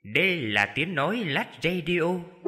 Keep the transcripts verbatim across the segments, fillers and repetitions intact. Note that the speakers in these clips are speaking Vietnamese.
Đây là tiếng nói Lách Radio.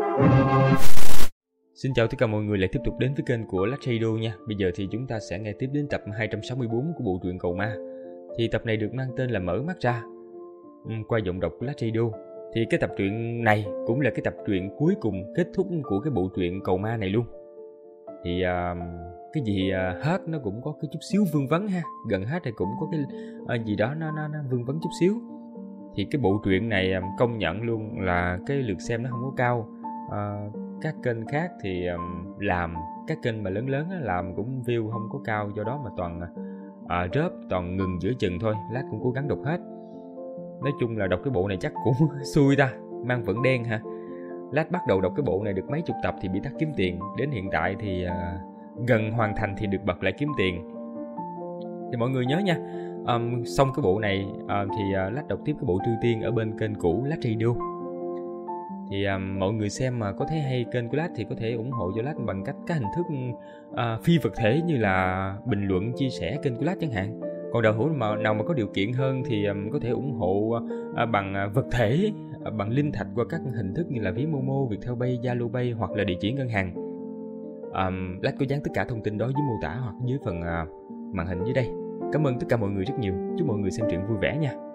Xin chào tất cả mọi người lại tiếp tục đến với kênh của Lách Radio nha. Bây giờ thì chúng ta sẽ nghe tiếp đến tập hai trăm sáu mươi bốn của bộ truyện Cầu Ma. Thì tập này được mang tên là Mở Mắt Ra, qua giọng đọc của Lách Radio. Thì cái tập truyện này cũng là cái tập truyện cuối cùng kết thúc của cái bộ truyện Cầu Ma này luôn. Thì uh, cái gì uh, hết nó cũng có cái chút xíu vương vấn ha. Gần hết thì cũng có cái uh, gì đó nó, nó, nó vương vấn chút xíu. Thì cái bộ truyện này um, công nhận luôn là cái lượt xem nó không có cao. Uh, các kênh khác thì um, làm, các kênh mà lớn lớn á, làm cũng view không có cao, do đó mà toàn uh, rớp, toàn ngừng giữa chừng thôi. Lát cũng cố gắng đọc hết. Nói chung là đọc cái bộ này chắc cũng xui ta, mang vẫn đen ha. Lát bắt đầu đọc cái bộ này được mấy chục tập thì bị tắt kiếm tiền. Đến hiện tại thì uh, gần hoàn thành thì được bật lại kiếm tiền. Thì mọi người nhớ nha, um, xong cái bộ này uh, thì uh, Lát đọc tiếp cái bộ Trư Tiên ở bên kênh cũ Lát Radio. Thì um, mọi người xem mà có thấy hay kênh của Lát thì có thể ủng hộ cho Lát bằng cách các hình thức uh, phi vật thể như là bình luận, chia sẻ kênh của Lát chẳng hạn. Còn đạo hữu mà nào mà có điều kiện hơn thì um, có thể ủng hộ uh, bằng uh, vật thể, uh, bằng linh thạch qua các hình thức như là ví Momo, Viettelpay, Zalo Pay hoặc là địa chỉ ngân hàng. Um, Lát có dán tất cả thông tin đó dưới mô tả hoặc dưới phần uh, màn hình dưới đây. Cảm ơn tất cả mọi người rất nhiều. Chúc mọi người xem truyện vui vẻ nha.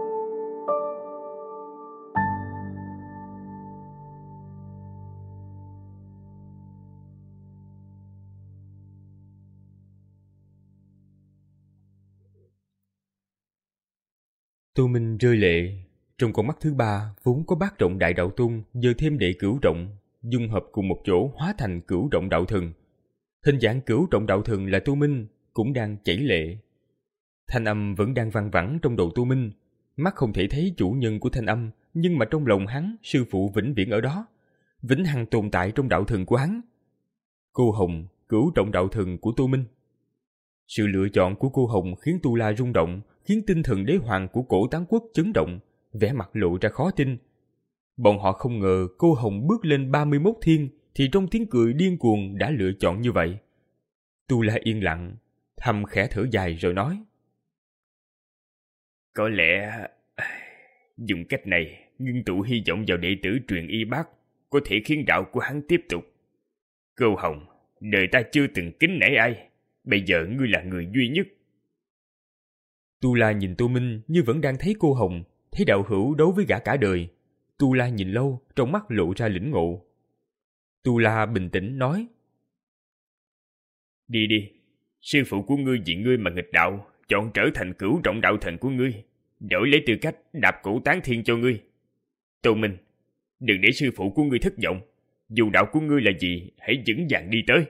Tô Minh rơi lệ. Trong con mắt thứ ba vốn có bát trọng đại đạo tôn, giờ thêm đệ cửu trọng, dung hợp cùng một chỗ hóa thành cửu trọng đạo thần. Hình dạng cửu trọng đạo thần là Tô Minh cũng đang chảy lệ. Thanh âm vẫn đang vang vẳng trong đầu Tô Minh. Mắt không thể thấy chủ nhân của thanh âm, nhưng mà trong lòng hắn, sư phụ vĩnh viễn ở đó, vĩnh hằng tồn tại trong đạo thần của hắn. Cô Hồng, cửu trọng đạo thần của Tô Minh. Sự lựa chọn của cô Hồng khiến Tu La rung động, khiến tinh thần đế hoàng của cổ Tán Quốc chấn động, vẻ mặt lộ ra khó tin. Bọn họ không ngờ cô Hồng bước lên ba mươi mốt thiên thì trong tiếng cười điên cuồng đã lựa chọn như vậy. Tu La yên lặng, thầm khẽ thở dài rồi nói: Có lẽ dùng cách này ngưng tụ hy vọng vào đệ tử truyền y bác có thể khiến đạo của hắn tiếp tục. Cô Hồng, đời ta chưa từng kính nể ai, bây giờ ngươi là người duy nhất. Tu La nhìn Tô Minh như vẫn đang thấy cô Hồng, thấy đạo hữu đối với gã cả đời. Tu La nhìn lâu, trong mắt lộ ra lĩnh ngộ. Tu La bình tĩnh nói: Đi đi, sư phụ của ngươi vì ngươi mà nghịch đạo, chọn trở thành cửu trọng đạo thần của ngươi, đổi lấy tư cách đạp cổ tán thiên cho ngươi. Tô Minh, đừng để sư phụ của ngươi thất vọng, dù đạo của ngươi là gì, hãy vững vàng đi tới.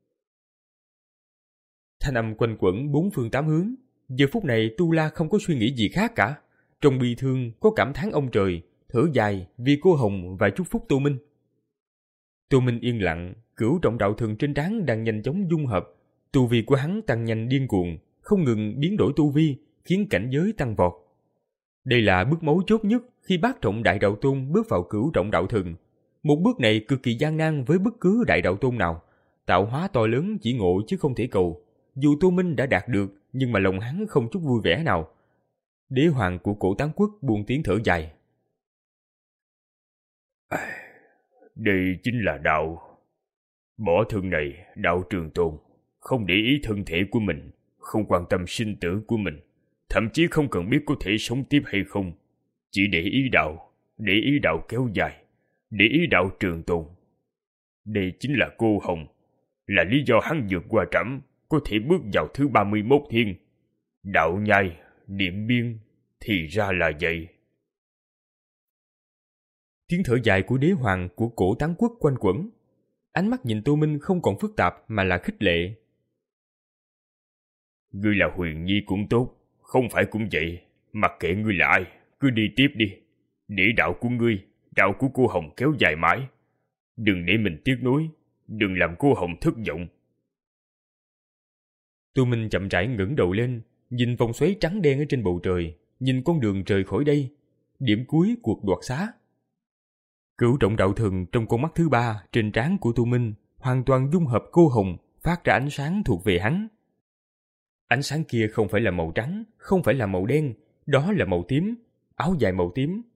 Thanh âm quanh quẩn bốn phương tám hướng. Giờ phút này Tu La không có suy nghĩ gì khác cả. Trong bi thương có cảm thán ông trời, thở dài vì cô Hồng và chúc phúc Tô Minh. Tô Minh yên lặng, cửu trọng đạo thần trên trán đang nhanh chóng dung hợp. Tu vi của hắn tăng nhanh điên cuồng, không ngừng biến đổi tu vi, khiến cảnh giới tăng vọt. Đây là bước mấu chốt nhất khi bát trọng đại đạo tôn bước vào cửu trọng đạo thần. Một bước này cực kỳ gian nan với bất cứ đại đạo tôn nào. Tạo hóa to lớn chỉ ngộ chứ không thể cầu. Dù Tô Minh đã đạt được, nhưng mà lòng hắn không chút vui vẻ nào. Đế hoàng của cổ Tán Quốc buông tiếng thở dài. Đây chính là đạo. Bỏ thân này, đạo trường tồn, không để ý thân thể của mình, không quan tâm sinh tử của mình, thậm chí không cần biết có thể sống tiếp hay không. Chỉ để ý đạo, để ý đạo kéo dài, để ý đạo trường tồn. Đây chính là cô Hồng, là lý do hắn vượt qua trẫm, có thể bước vào thứ ba mươi mốt thiên. Đạo nhai, Điện Biên, thì ra là vậy. Tiếng thở dài của đế hoàng của cổ Tán Quốc quanh quẩn. Ánh mắt nhìn Tô Minh không còn phức tạp mà là khích lệ. Ngươi là Huyền Nhi cũng tốt, không phải cũng vậy. Mặc kệ ngươi là ai, cứ đi tiếp đi. Để đạo của ngươi, đạo của cô Hồng kéo dài mãi. Đừng để mình tiếc nuối, đừng làm cô Hồng thất vọng. Tô Minh chậm rãi ngẩng đầu lên, nhìn vòng xoáy trắng đen ở trên bầu trời, nhìn con đường rời khỏi đây, điểm cuối cuộc đoạt xá. Cửu trọng đạo thần trong con mắt thứ ba trên trán của Tô Minh hoàn toàn dung hợp cô Hồng, phát ra ánh sáng thuộc về hắn. Ánh sáng kia không phải là màu trắng, không phải là màu đen, đó là màu tím, áo dài màu tím,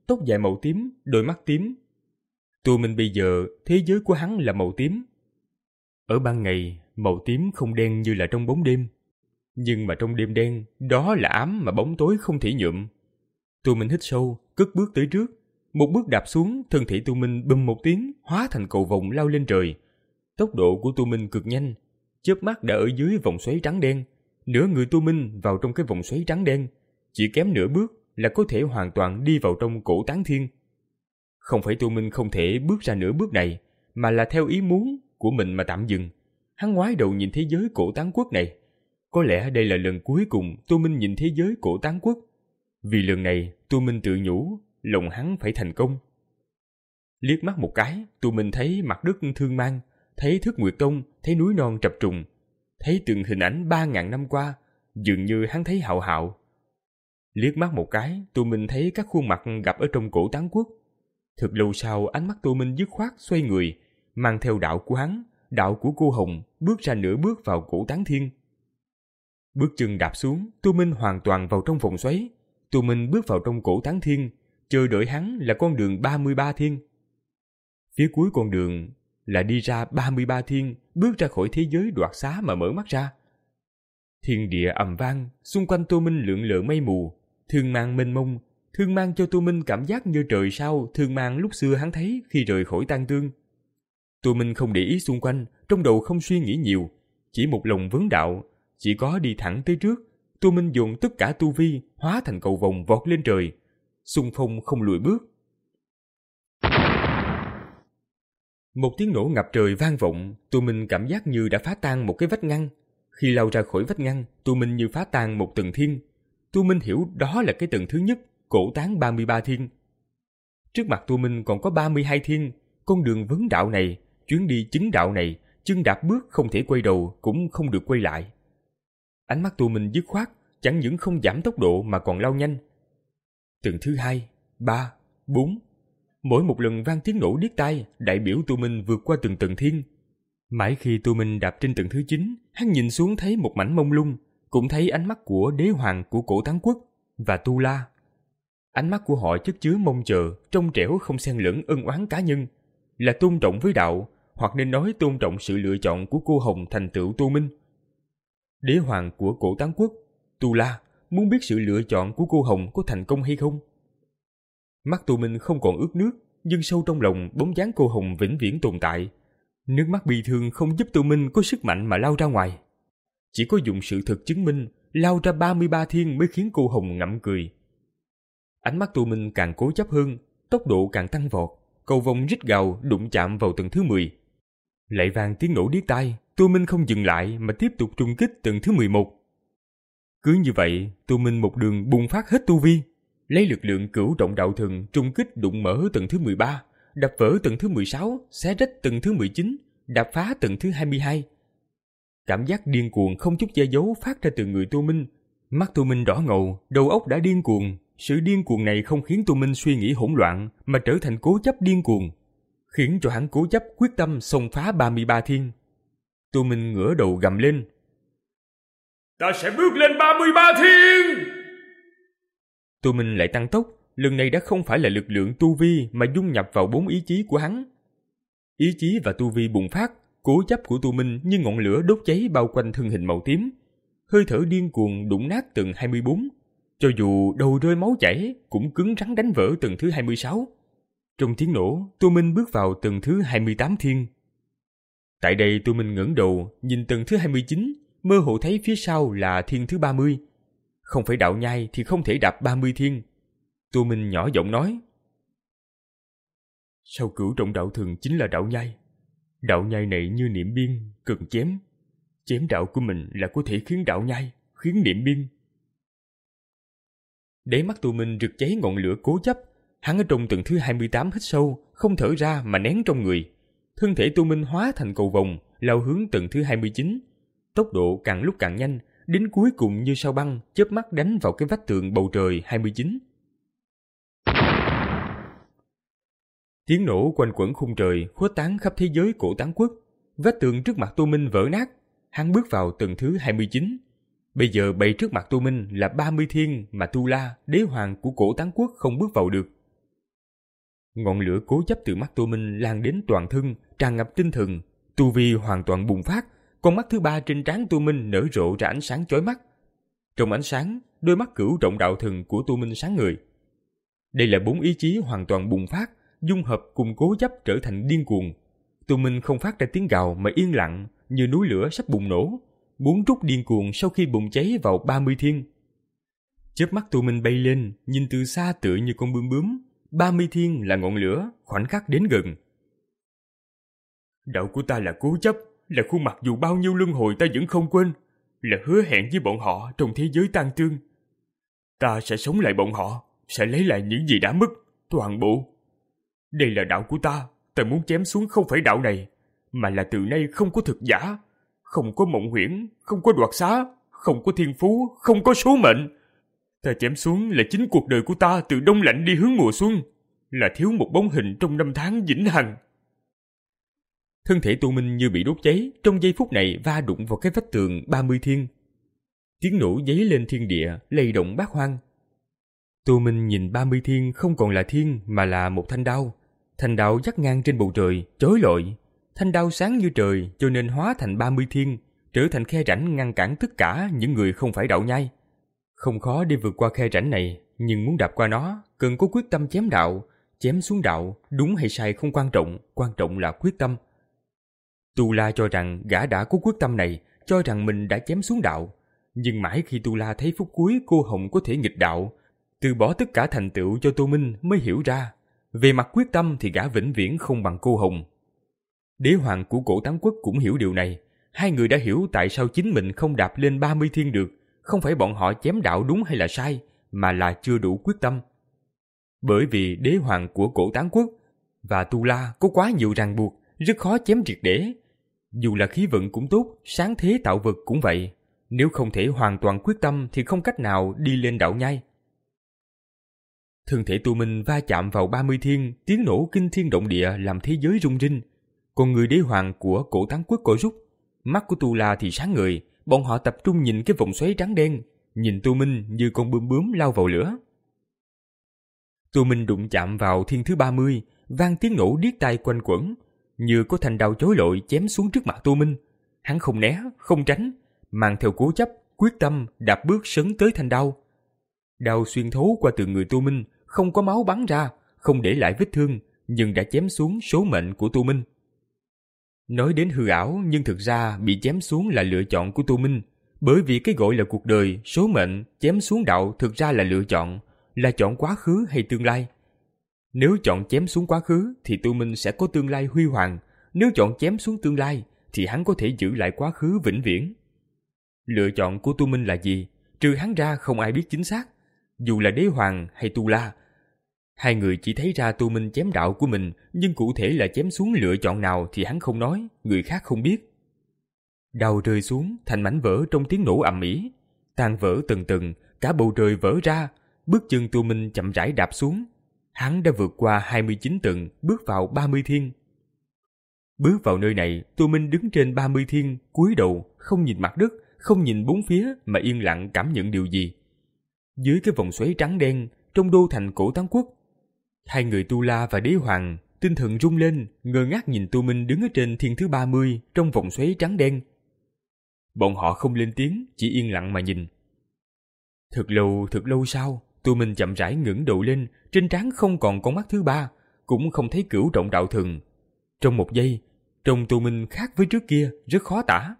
tóc dài màu tím, đôi mắt tím. Tô Minh bây giờ, thế giới của hắn là màu tím. Ở ban ngày, màu tím không đen như là trong bóng đêm. Nhưng mà trong đêm đen, đó là ám mà bóng tối không thể nhuộm. Tô Minh hít sâu, cất bước tới trước. Một bước đạp xuống, thân thể Tô Minh bùm một tiếng, hóa thành cầu vồng lao lên trời. Tốc độ của Tô Minh cực nhanh, chớp mắt đã ở dưới vòng xoáy trắng đen. Nửa người Tô Minh vào trong cái vòng xoáy trắng đen, chỉ kém nửa bước là có thể hoàn toàn đi vào trong cổ tán thiên. Không phải Tô Minh không thể bước ra nửa bước này, mà là theo ý muốn của mình mà tạm dừng. Hắn ngoái đầu nhìn thế giới cổ tán quốc này. Có lẽ đây là lần cuối cùng Tô Minh nhìn thế giới cổ tán quốc. Vì lần này, Tô Minh tự nhủ, lòng hắn phải thành công. Liếc mắt một cái, Tô Minh thấy mặt đất thương mang, thấy Thức Nguyệt Tông, thấy núi non trập trùng, thấy từng hình ảnh ba ngàn năm qua, dường như hắn thấy hạo hạo. Liếc mắt một cái, Tô Minh thấy các khuôn mặt gặp ở trong cổ tán quốc. Thật lâu sau, ánh mắt Tô Minh dứt khoát xoay người, mang theo đạo của hắn, đạo của cô Hồng, bước ra nửa bước vào cổ tán thiên. Bước chân đạp xuống, Tô Minh hoàn toàn vào trong vòng xoáy. Tô Minh bước vào trong cổ tán thiên, chờ đợi hắn là con đường ba mươi ba thiên. Phía cuối con đường là đi ra ba mươi ba thiên, bước ra khỏi thế giới đoạt xá mà mở mắt ra. Thiên địa ầm vang, xung quanh Tô Minh lượn lờ mây mù, thương mang mênh mông, thương mang cho Tô Minh cảm giác như trời sao thương mang lúc xưa hắn thấy khi rời khỏi Tang Tương. Tô Minh không để ý xung quanh, trong đầu không suy nghĩ nhiều, chỉ một lòng vấn đạo, chỉ có đi thẳng tới trước. Tô Minh dồn tất cả tu vi, hóa thành cầu vồng vọt lên trời, xung phong không lùi bước. Một tiếng nổ ngập trời vang vọng, Tô Minh cảm giác như đã phá tan một cái vách ngăn. Khi lao ra khỏi vách ngăn, Tô Minh như phá tan một tầng thiên. Tô Minh hiểu đó là cái tầng thứ nhất, cổ tán ba mươi ba thiên. Trước mặt Tô Minh còn có ba mươi hai thiên, con đường vấn đạo này, chuyến đi chứng đạo này, chân đạp bước không thể quay đầu cũng không được quay lại. Ánh mắt Tô Minh dứt khoát, chẳng những không giảm tốc độ mà còn lao nhanh. Tầng thứ hai, ba, bốn. Mỗi một lần vang tiếng nổ điếc tai, đại biểu Tô Minh vượt qua từng tầng thiên. Mãi khi Tô Minh đạp trên tầng thứ chín, hắn nhìn xuống thấy một mảnh mông lung, cũng thấy ánh mắt của đế hoàng của cổ tán quốc và Tu La. Ánh mắt của họ chất chứa mong chờ, trong trẻo không xen lẫn ân oán cá nhân, là tôn trọng với đạo, hoặc nên nói tôn trọng sự lựa chọn của cô Hồng thành tựu Tô Minh. Đế hoàng của cổ tán quốc, Tu La, muốn biết sự lựa chọn của cô Hồng có thành công hay không. Mắt Tô Minh không còn ướt nước, nhưng sâu trong lòng bóng dáng cô Hồng vĩnh viễn tồn tại. Nước mắt bi thương không giúp Tô Minh có sức mạnh mà lao ra ngoài. Chỉ có dùng sự thực chứng minh, lao ra ba mươi ba thiên mới khiến cô Hồng ngậm cười. Ánh mắt Tô Minh càng cố chấp hơn, tốc độ càng tăng vọt, cầu vồng rít gào đụng chạm vào tầng thứ mười. Lại vang tiếng nổ điếc tai, Tô Minh không dừng lại mà tiếp tục trung kích tầng thứ mười một. Cứ như vậy, Tô Minh một đường bùng phát hết tu vi, lấy lực lượng cửu trọng đạo thần trung kích đụng mở tầng thứ mười ba, đập vỡ tầng thứ mười sáu, xé rách tầng thứ mười chín, đạp phá tầng thứ hai mươi hai. Cảm giác điên cuồng không chút che giấu phát ra từ người Tô Minh. Mắt Tô Minh đỏ ngầu, đầu óc đã điên cuồng. Sự điên cuồng này không khiến Tô Minh suy nghĩ hỗn loạn, mà trở thành cố chấp điên cuồng, khiến cho hắn cố chấp quyết tâm xông phá ba mươi ba thiên. Tô Minh ngửa đầu gầm lên: Ta sẽ bước lên ba mươi ba thiên! Tô Minh lại tăng tốc, lần này đã không phải là lực lượng tu vi mà dung nhập vào bốn ý chí của hắn. Ý chí và tu vi bùng phát, cố chấp của Tô Minh như ngọn lửa đốt cháy bao quanh thân hình màu tím. Hơi thở điên cuồng đụng nát tầng hai mươi bốn, cho dù đầu rơi máu chảy cũng cứng rắn đánh vỡ tầng thứ hai mươi sáu. Trong tiếng nổ, Tô Minh bước vào tầng thứ hai mươi tám thiên. Tại đây Tô Minh ngẩng đầu nhìn tầng thứ hai mươi chín, mơ hồ thấy phía sau là thiên thứ ba mươi. Không phải đạo nhai thì không thể đạp ba mươi thiên. Tô Minh nhỏ giọng nói: Sao cửu trọng đạo thần chính là đạo nhai? Đạo nhai này như niệm biên, cần chém. Chém đạo của mình là có thể khiến đạo nhai, khiến niệm biên. Đáy mắt Tô Minh rực cháy ngọn lửa cố chấp. Hắn ở trong tầng thứ hai mươi tám hít sâu, không thở ra mà nén trong người. Thân thể Tô Minh hóa thành cầu vồng, lao hướng tầng thứ hai mươi chín. Tốc độ càng lúc càng nhanh, đến cuối cùng như sao băng, chớp mắt đánh vào cái vách tường bầu trời hai mươi chín. Tiếng nổ quanh quẩn khung trời, khuếch tán khắp thế giới cổ tán quốc. Vách tường trước mặt Tô Minh vỡ nát. Hắn bước vào tầng thứ hai mươi chín. Bây giờ bày trước mặt Tô Minh là ba mươi thiên mà Tu La, đế hoàng của cổ tán quốc không bước vào được. Ngọn lửa cố chấp từ mắt Tô Minh lan đến toàn thân, tràn ngập tinh thần, tu vi hoàn toàn bùng phát. Con mắt thứ ba trên trán Tô Minh nở rộ ra ánh sáng chói mắt. Trong ánh sáng, đôi mắt cửu trọng đạo thần của Tô Minh sáng ngời. Đây là bốn ý chí hoàn toàn bùng phát, dung hợp cùng cố chấp trở thành điên cuồng. Tô Minh không phát ra tiếng gào mà yên lặng, như núi lửa sắp bùng nổ, muốn trút điên cuồng sau khi bùng cháy vào ba mươi thiên. Chớp mắt Tô Minh bay lên, nhìn từ xa tựa như con bướm bướm. ba mươi thiên là ngọn lửa, khoảnh khắc đến gần. Đạo của ta là cố chấp, là khuôn mặt dù bao nhiêu luân hồi ta vẫn không quên, là hứa hẹn với bọn họ trong thế giới tan tương. Ta sẽ sống lại bọn họ, sẽ lấy lại những gì đã mất, toàn bộ. Đây là đạo của ta, ta muốn chém xuống không phải đạo này, mà là từ nay không có thực giả, không có mộng huyễn, không có đoạt xá, không có thiên phú, không có số mệnh. Ta chém xuống là chính cuộc đời của ta từ đông lạnh đi hướng mùa xuân, là thiếu một bóng hình trong năm tháng vĩnh hằng. Thân thể Tô Minh như bị đốt cháy, trong giây phút này va đụng vào cái vách tường ba mươi thiên. Tiếng nổ giấy lên thiên địa, lay động bát hoang. Tô Minh nhìn ba mươi thiên không còn là thiên mà là một thanh đao. Thanh đao dắt ngang trên bầu trời, chói lọi. Thanh đao sáng như trời cho nên hóa thành ba mươi thiên, trở thành khe rãnh ngăn cản tất cả những người không phải đạo nhai. Không khó để vượt qua khe rãnh này, nhưng muốn đạp qua nó, cần có quyết tâm chém đạo. Chém xuống đạo, đúng hay sai không quan trọng, quan trọng là quyết tâm. Tu La cho rằng gã đã có quyết tâm này, cho rằng mình đã chém xuống đạo. Nhưng mãi khi Tu La thấy phút cuối cô Hồng có thể nghịch đạo, từ bỏ tất cả thành tựu cho Tô Minh mới hiểu ra, về mặt quyết tâm thì gã vĩnh viễn không bằng cô Hồng. Đế hoàng của Cổ Tán Quốc cũng hiểu điều này. Hai người đã hiểu tại sao chính mình không đạp lên ba mươi thiên được. Không phải bọn họ chém đạo đúng hay là sai, mà là chưa đủ quyết tâm. Bởi vì đế hoàng của Cổ Tán Quốc và Tu La có quá nhiều ràng buộc, rất khó chém triệt để. Dù là khí vận cũng tốt, sáng thế tạo vật cũng vậy. Nếu không thể hoàn toàn quyết tâm thì không cách nào đi lên đạo nhai. Thân thể Tô Minh va chạm vào ba mươi thiên, tiếng nổ kinh thiên động địa làm thế giới rung rinh. Còn người đế hoàng của Cổ Tán Quốc co rút, mắt của Tu La thì sáng ngời. Bọn họ tập trung nhìn cái vòng xoáy trắng đen, nhìn Tô Minh như con bướm bướm lao vào lửa. Tô Minh đụng chạm vào thiên thứ ba mươi, vang tiếng nổ điếc tai quanh quẩn, như có thanh đao chói lọi chém xuống trước mặt Tô Minh. Hắn không né, không tránh, mang theo cố chấp, quyết tâm đạp bước sấn tới thanh đao. Đao xuyên thấu qua từ người Tô Minh, không có máu bắn ra, không để lại vết thương, nhưng đã chém xuống số mệnh của Tô Minh. Nói đến hư ảo, nhưng thực ra bị chém xuống là lựa chọn của Tô Minh, bởi vì cái gọi là cuộc đời, số mệnh, chém xuống đạo thực ra là lựa chọn, là chọn quá khứ hay tương lai. Nếu chọn chém xuống quá khứ thì Tô Minh sẽ có tương lai huy hoàng, nếu chọn chém xuống tương lai thì hắn có thể giữ lại quá khứ vĩnh viễn. Lựa chọn của Tô Minh là gì? Trừ hắn ra không ai biết chính xác, dù là đế hoàng hay Tu La. Hai người chỉ thấy ra Tô Minh chém đạo của mình, nhưng cụ thể là chém xuống lựa chọn nào thì hắn không nói, người khác không biết. Đao rơi xuống thành mảnh vỡ trong tiếng nổ ầm ĩ, tan vỡ từng từng, cả bầu trời vỡ ra. Bước chân Tô Minh chậm rãi đạp xuống. Hắn đã vượt qua hai mươi chín tầng, bước vào ba mươi thiên. Bước vào nơi này, Tô Minh đứng trên ba mươi thiên, cúi đầu, không nhìn mặt đất, không nhìn bốn phía mà yên lặng cảm nhận điều gì. Dưới cái vòng xoáy trắng đen, trong đô thành Cổ Tán Quốc, hai người Tu La và đế hoàng tinh thần rung lên, ngơ ngác nhìn Tô Minh đứng ở trên thiên thứ ba mươi trong vòng xoáy trắng đen. Bọn họ không lên tiếng, chỉ yên lặng mà nhìn. Thật lâu, thật lâu sau, Tô Minh chậm rãi ngẩng đầu lên, trên trán không còn con mắt thứ ba, cũng không thấy cửu trọng đạo thần. Trong một giây, trông Tô Minh khác với trước kia, rất khó tả.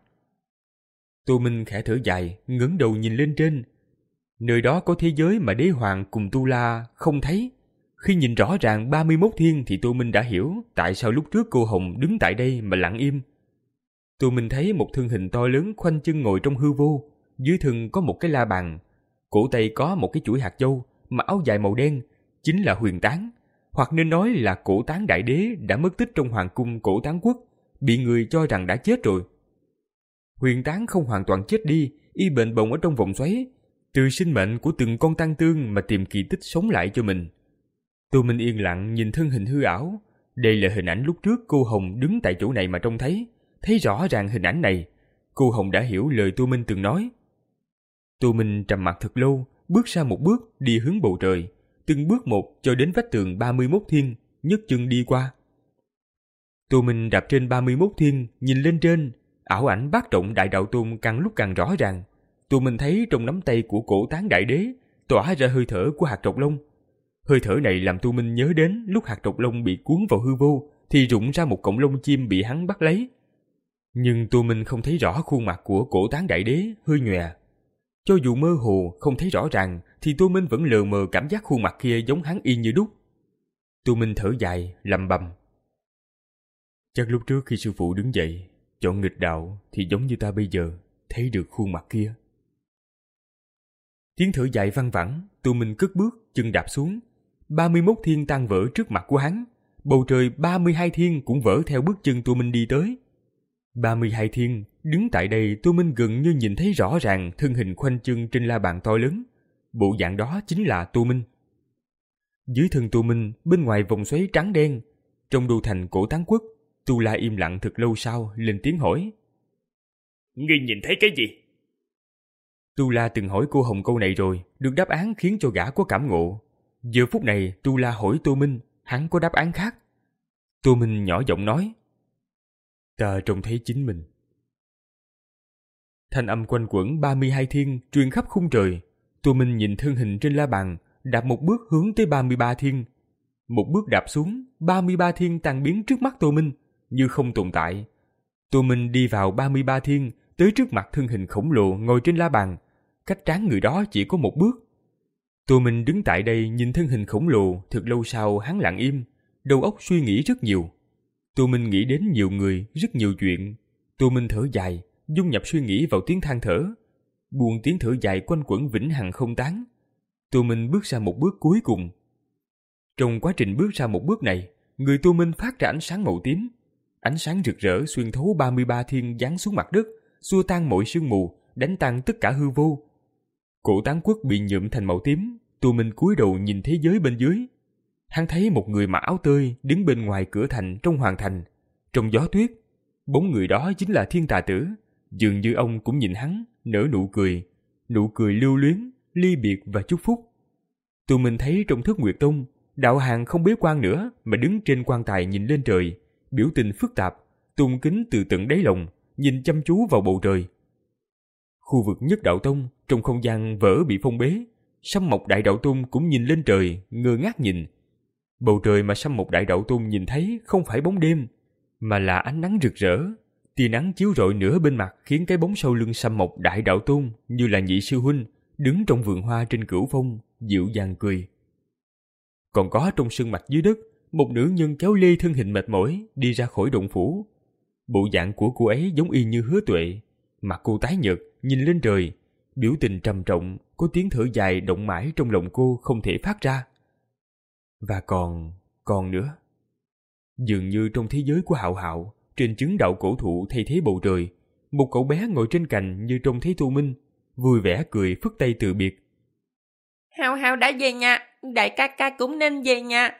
Tô Minh khẽ thở dài, ngẩng đầu nhìn lên trên. Nơi đó có thế giới mà đế hoàng cùng Tu La không thấy. Khi nhìn rõ ràng ba mươi mốt thiên thì Tô Minh đã hiểu tại sao lúc trước cô Hồng đứng tại đây mà lặng im. Tô Minh thấy một thân hình to lớn khoanh chân ngồi trong hư vô, dưới thân có một cái la bàn, cổ tay có một cái chuỗi hạt châu, mặc áo dài màu đen, chính là Huyền Tán, hoặc nên nói là Cổ Tán đại đế đã mất tích trong hoàng cung Cổ Tán Quốc, bị người cho rằng đã chết rồi. Huyền Tán không hoàn toàn chết đi, y bệnh bồng ở trong vòng xoáy, từ sinh mệnh của từng con tăng tương mà tìm kỳ tích sống lại cho mình. Tô Minh yên lặng nhìn thân hình hư ảo. Đây là hình ảnh lúc trước cô Hồng đứng tại chỗ này mà trông thấy. Thấy rõ ràng hình ảnh này, cô Hồng đã hiểu lời Tô Minh từng nói. Tô Minh trầm mặc thật lâu, bước ra một bước đi hướng bầu trời, từng bước một cho đến vách tường ba mươi mốt thiên. nhấc chân đi qua. Tô Minh đạp trên ba mươi mốt thiên, nhìn lên trên, ảo ảnh bát trọng Đại Đạo Tôn càng lúc càng rõ ràng. Tô Minh thấy trong nắm tay của Cổ Tán Đại Đế tỏa ra hơi thở của hạt trọc lông. Hơi thở này làm Tô Minh nhớ đến lúc hạt trọc lông bị cuốn vào hư vô thì rụng ra một cọng lông chim bị hắn bắt lấy. Nhưng Tô Minh không thấy rõ khuôn mặt của Cổ Tán Đại Đế, hơi nhòe. Cho dù mơ hồ không thấy rõ ràng thì Tô Minh vẫn lờ mờ cảm giác khuôn mặt kia giống hắn y như đúc. Tô Minh thở dài, lẩm bẩm: chắc lúc trước khi sư phụ đứng dậy chọn nghịch đạo thì giống như ta bây giờ thấy được khuôn mặt kia. Tiếng thở dài văng vẳng, Tô Minh cất bước, chân đạp xuống. ba mươi mốt thiên tan vỡ trước mặt của hắn. Bầu trời ba mươi hai thiên cũng vỡ theo bước chân Tô Minh đi tới. ba mươi hai thiên, đứng tại đây Tô Minh gần như nhìn thấy rõ ràng thân hình khoanh chân trên la bàn to lớn. Bộ dạng đó chính là Tô Minh. Dưới thân Tô Minh, bên ngoài vòng xoáy trắng đen, trong đô thành Cổ Tán Quốc, Tu La im lặng thật lâu sau lên tiếng hỏi: ngươi nhìn thấy cái gì? Tu La từng hỏi cô Hồng câu này rồi, được đáp án khiến cho gã có cảm ngộ. Giờ phút này Tu La hỏi Tô Minh, hắn có đáp án khác. Tô Minh nhỏ giọng nói: ta trông thấy chính mình. Thanh âm quanh quẩn ba mươi hai thiên truyền khắp khung trời. Tô Minh nhìn thân hình trên la bàn, đạp một bước hướng tới ba mươi ba thiên. Một bước đạp xuống, ba mươi ba thiên tan biến trước mắt Tô Minh, như không tồn tại. Tô Minh đi vào ba mươi ba thiên, tới trước mặt thân hình khổng lồ ngồi trên la bàn, cách trán người đó chỉ có một bước. Tô Minh đứng tại đây nhìn thân hình khổng lồ, thật lâu sau hắn lặng im, đầu óc suy nghĩ rất nhiều. Tô Minh nghĩ đến nhiều người, rất nhiều chuyện. Tô Minh thở dài, dung nhập suy nghĩ vào tiếng than thở, buông tiếng thở dài quanh quẩn vĩnh hằng không tán. Tô Minh bước ra một bước cuối cùng. Trong quá trình bước ra một bước này, người Tô Minh phát ra ánh sáng màu tím. Ánh sáng rực rỡ xuyên thấu ba mươi ba thiên giáng xuống mặt đất, xua tan mọi sương mù, đánh tan tất cả hư vô. Cổ Tán Quốc bị nhuộm thành màu tím. Tô Minh cúi đầu nhìn thế giới bên dưới. Hắn thấy một người mặc áo tơi đứng bên ngoài cửa thành trong hoàng thành. Trong gió tuyết, bóng người đó chính là Thiên Tà Tử. Dường như ông cũng nhìn hắn, nở nụ cười, nụ cười lưu luyến, ly biệt và chúc phúc. Tô Minh thấy trong Thất Nguyệt Tông, đạo hàn không bế quan nữa mà đứng trên quan tài nhìn lên trời, biểu tình phức tạp, tôn kính từ tận đáy lòng, nhìn chăm chú vào bầu trời. Khu vực Nhất Đạo Tông, trong không gian vỡ bị phong bế, Sâm Mộc Đại Đạo Tôn cũng nhìn lên trời, ngơ ngác nhìn. Bầu trời mà Sâm Mộc Đại Đạo Tôn nhìn thấy không phải bóng đêm, mà là ánh nắng rực rỡ. Tia nắng chiếu rọi nửa bên mặt khiến cái bóng sau lưng Sâm Mộc Đại Đạo Tôn như là nhị sư huynh đứng trong vườn hoa trên Cửu Phong, dịu dàng cười. Còn có trong sân mạch dưới đất, một nữ nhân kéo lê thân hình mệt mỏi đi ra khỏi động phủ. Bộ dạng của cô ấy giống y như Hứa Tuệ, mặt cô tái nhợt, nhìn lên trời, biểu tình trầm trọng, có tiếng thở dài động mãi trong lòng cô không thể phát ra. Và còn, còn nữa. Dường như trong thế giới của Hạo Hạo, trên chứng đạo cổ thụ thay thế bầu trời, một cậu bé ngồi trên cành như trông thấy Tô Minh, vui vẻ cười phất tay từ biệt. Hạo Hạo đã về nhà, đại ca ca cũng nên về nhà.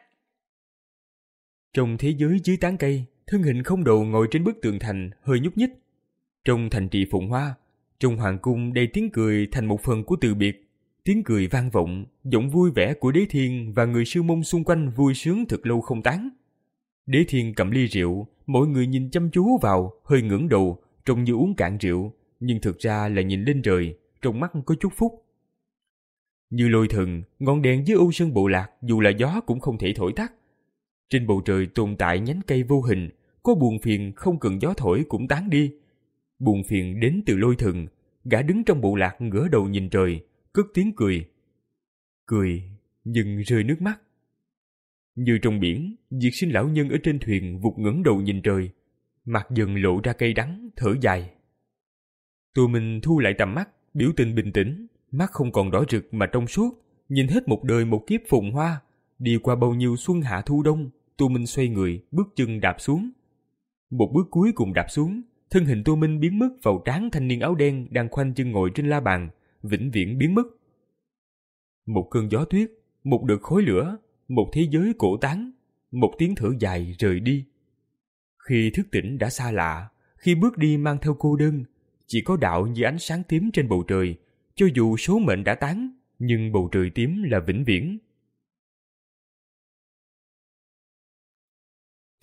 Trong thế giới dưới tán cây, thân hình không đầu ngồi trên bức tường thành hơi nhúc nhích. Trong thành trì Phụng Hoa, trong hoàng cung đầy tiếng cười thành một phần của từ biệt. Tiếng cười vang vọng, giọng vui vẻ của Đế Thiên và người sư môn xung quanh vui sướng thật lâu không tán. Đế Thiên cầm ly rượu, mọi người nhìn chăm chú vào, hơi ngẩng đầu, trông như uống cạn rượu, nhưng thực ra là nhìn lên trời, trong mắt có chút phúc. Như Lôi Thần, ngọn đèn dưới ô sơn bộ lạc dù là gió cũng không thể thổi tắt. Trên bầu trời tồn tại nhánh cây vô hình, có buồn phiền không cần gió thổi cũng tán đi. Buồn phiền đến từ Lôi Thần, gã đứng trong bộ lạc ngửa đầu nhìn trời, cất tiếng cười. Cười, nhưng rơi nước mắt. Như trong biển, Diệt Sinh lão nhân ở trên thuyền vụt ngẩng đầu nhìn trời, mặt dần lộ ra cay đắng, thở dài. Tô Minh thu lại tầm mắt, biểu tình bình tĩnh, mắt không còn đỏ rực mà trong suốt, nhìn hết một đời một kiếp phồn hoa, đi qua bao nhiêu xuân hạ thu đông. Tô Minh xoay người, bước chân đạp xuống. Một bước cuối cùng đạp xuống, thân hình Tô Minh biến mất vào trán thanh niên áo đen đang khoanh chân ngồi trên la bàn, vĩnh viễn biến mất. Một cơn gió tuyết, một đợt khói lửa, một thế giới cổ tán, một tiếng thở dài rời đi. Khi thức tỉnh đã xa lạ, khi bước đi mang theo cô đơn, chỉ có đạo như ánh sáng tím trên bầu trời. Cho dù số mệnh đã tán, nhưng bầu trời tím là vĩnh viễn.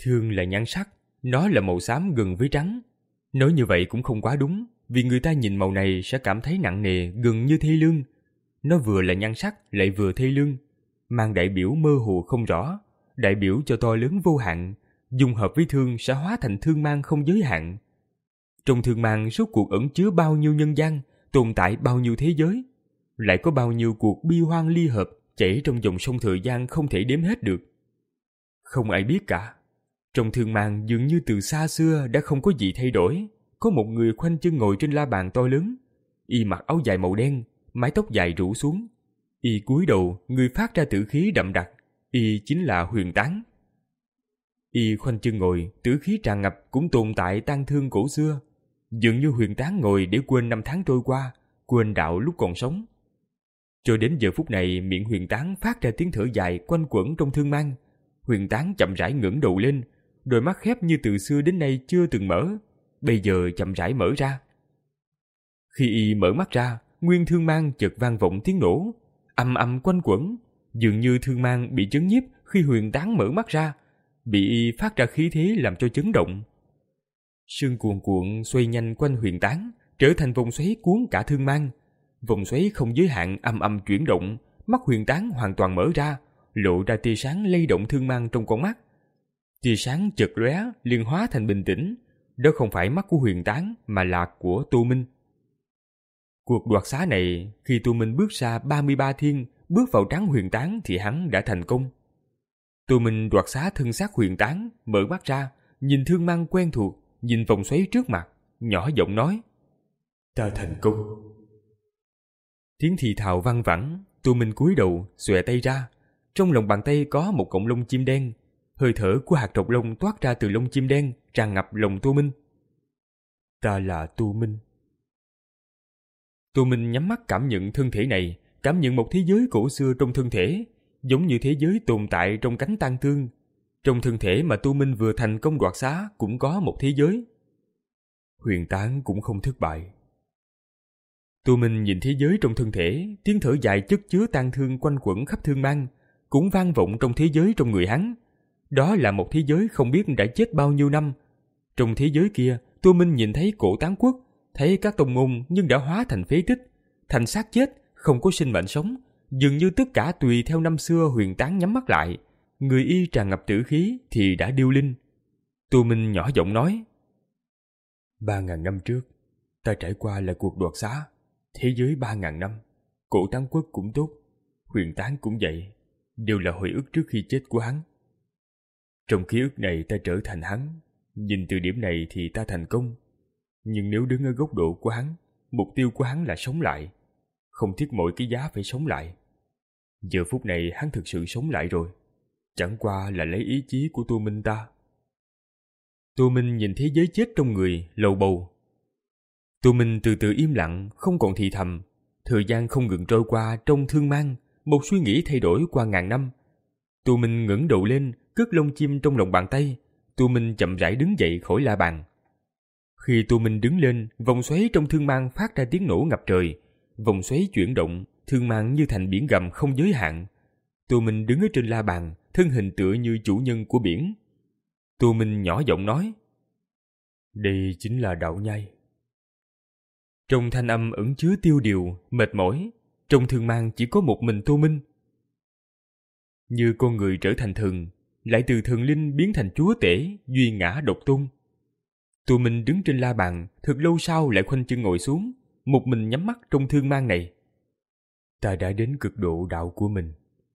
thương là nhan sắc, nó là màu xám gần với trắng. Nói như vậy cũng không quá đúng, vì người ta nhìn màu này sẽ cảm thấy nặng nề, gần như thê lương. Nó vừa là nhan sắc lại vừa thê lương, mang đại biểu mơ hồ không rõ, đại biểu cho to lớn vô hạn, dung hợp với thương sẽ hóa thành thương mang không giới hạn. Trong thương mang rốt cuộc ẩn chứa bao nhiêu nhân gian, tồn tại bao nhiêu thế giới, lại có bao nhiêu cuộc bi hoan ly hợp chảy trong dòng sông thời gian không thể đếm hết được. Không ai biết cả. Trong thương mang dường như từ xa xưa đã không có gì thay đổi. Có một người khoanh chân ngồi trên la bàn to lớn, y mặc áo dài màu đen, mái tóc dài rủ xuống. Y cúi đầu, người phát ra tử khí đậm đặc. Y chính là Huyền Tán. Y khoanh chân ngồi, tử khí tràn ngập cũng tồn tại tang thương cổ xưa. Dường như Huyền Tán ngồi để quên năm tháng trôi qua, quên đạo lúc còn sống. Cho đến giờ phút này, miệng Huyền Tán phát ra tiếng thở dài quanh quẩn trong thương mang. Huyền Tán chậm rãi ngẩng đầu lên, đôi mắt khép như từ xưa đến nay chưa từng mở, bây giờ chậm rãi mở ra. Khi y mở mắt ra, nguyên thương mang chợt vang vọng tiếng nổ, ầm ầm quanh quẩn, dường như thương mang bị chấn nhiếp khi Huyền Tán mở mắt ra, bị y phát ra khí thế làm cho chấn động. Sương cuồn cuộn xoay nhanh quanh Huyền Tán, trở thành vòng xoáy cuốn cả thương mang. Vòng xoáy không giới hạn âm âm chuyển động, mắt Huyền Tán hoàn toàn mở ra, lộ ra tia sáng lay động thương mang trong con mắt. Tia sáng chợt lóe liền hóa thành bình tĩnh. Đó không phải mắt của Huyền Tán mà là của Tô Minh. Cuộc đoạt xá này, khi Tô Minh bước ra ba mươi ba thiên, bước vào trán Huyền Tán thì hắn đã thành công. Tô Minh đoạt xá thân xác Huyền Tán, mở mắt ra, nhìn thương mang quen thuộc, nhìn vòng xoáy trước mặt, nhỏ giọng nói: "Ta thành công." Tiếng thì thào văng vẳng. Tô Minh cúi đầu, xòe tay ra. Trong lòng bàn tay có một cọng lông chim đen. Hơi thở của hạt trọc lông toát ra từ lông chim đen, tràn ngập lòng Tô Minh. "Ta là Tô Minh." Tô Minh nhắm mắt cảm nhận thân thể này, cảm nhận một thế giới cổ xưa trong thân thể, giống như thế giới tồn tại trong cánh tang thương. Trong thân thể mà Tô Minh vừa thành công đoạt xá cũng có một thế giới. Huyền Tán cũng không thất bại. Tô Minh nhìn thế giới trong thân thể, tiếng thở dài chất chứa tang thương quanh quẩn khắp thương mang, cũng vang vọng trong thế giới trong người hắn. Đó là một thế giới không biết đã chết bao nhiêu năm. Trong thế giới kia, Tô Minh nhìn thấy cổ tán quốc, thấy các tông môn nhưng đã hóa thành phế tích, thành xác chết, không có sinh mệnh sống. Dường như tất cả tùy theo năm xưa Huyền Tán nhắm mắt lại, người y tràn ngập tử khí thì đã điêu linh. Tô Minh nhỏ giọng nói: Ba ngàn năm trước, ta trải qua là cuộc đoạt xá. Thế giới ba ngàn năm, cổ tán quốc cũng tốt, Huyền Tán cũng vậy, đều là hồi ức trước khi chết của hắn. Trong ký ức này ta trở thành hắn, nhìn từ điểm này thì ta thành công. Nhưng nếu đứng ở góc độ của hắn, mục tiêu của hắn là sống lại, không tiếc mọi cái giá phải sống lại. Giờ phút này hắn thực sự sống lại rồi, chẳng qua là lấy ý chí của Tô Minh ta. Tô Minh nhìn thế giới chết trong người, lầu bầu. Tô Minh từ từ im lặng, không còn thì thầm. Thời gian không ngừng trôi qua trong thương mang, một suy nghĩ thay đổi qua ngàn năm. Tô Minh ngẩng đầu lên, cất lông chim trong lòng bàn tay. Tô Minh chậm rãi đứng dậy khỏi la bàn. Khi Tô Minh đứng lên, vòng xoáy trong thương mang phát ra tiếng nổ ngập trời. Vòng xoáy chuyển động, thương mang như thành biển gầm không giới hạn. Tô Minh đứng ở trên la bàn, thân hình tựa như chủ nhân của biển. Tô Minh nhỏ giọng nói: Đây chính là đạo nhai. Trong thanh âm ẩn chứa tiêu điều, mệt mỏi. Trong thương mang chỉ có một mình Tô Minh. Như con người trở thành thần, lại từ thần linh biến thành chúa tể, duy ngã độc tôn. Tô Minh đứng trên la bàn, thật lâu sau lại khoanh chân ngồi xuống, một mình nhắm mắt trong thương mang này. Ta đã đến cực độ đạo của mình.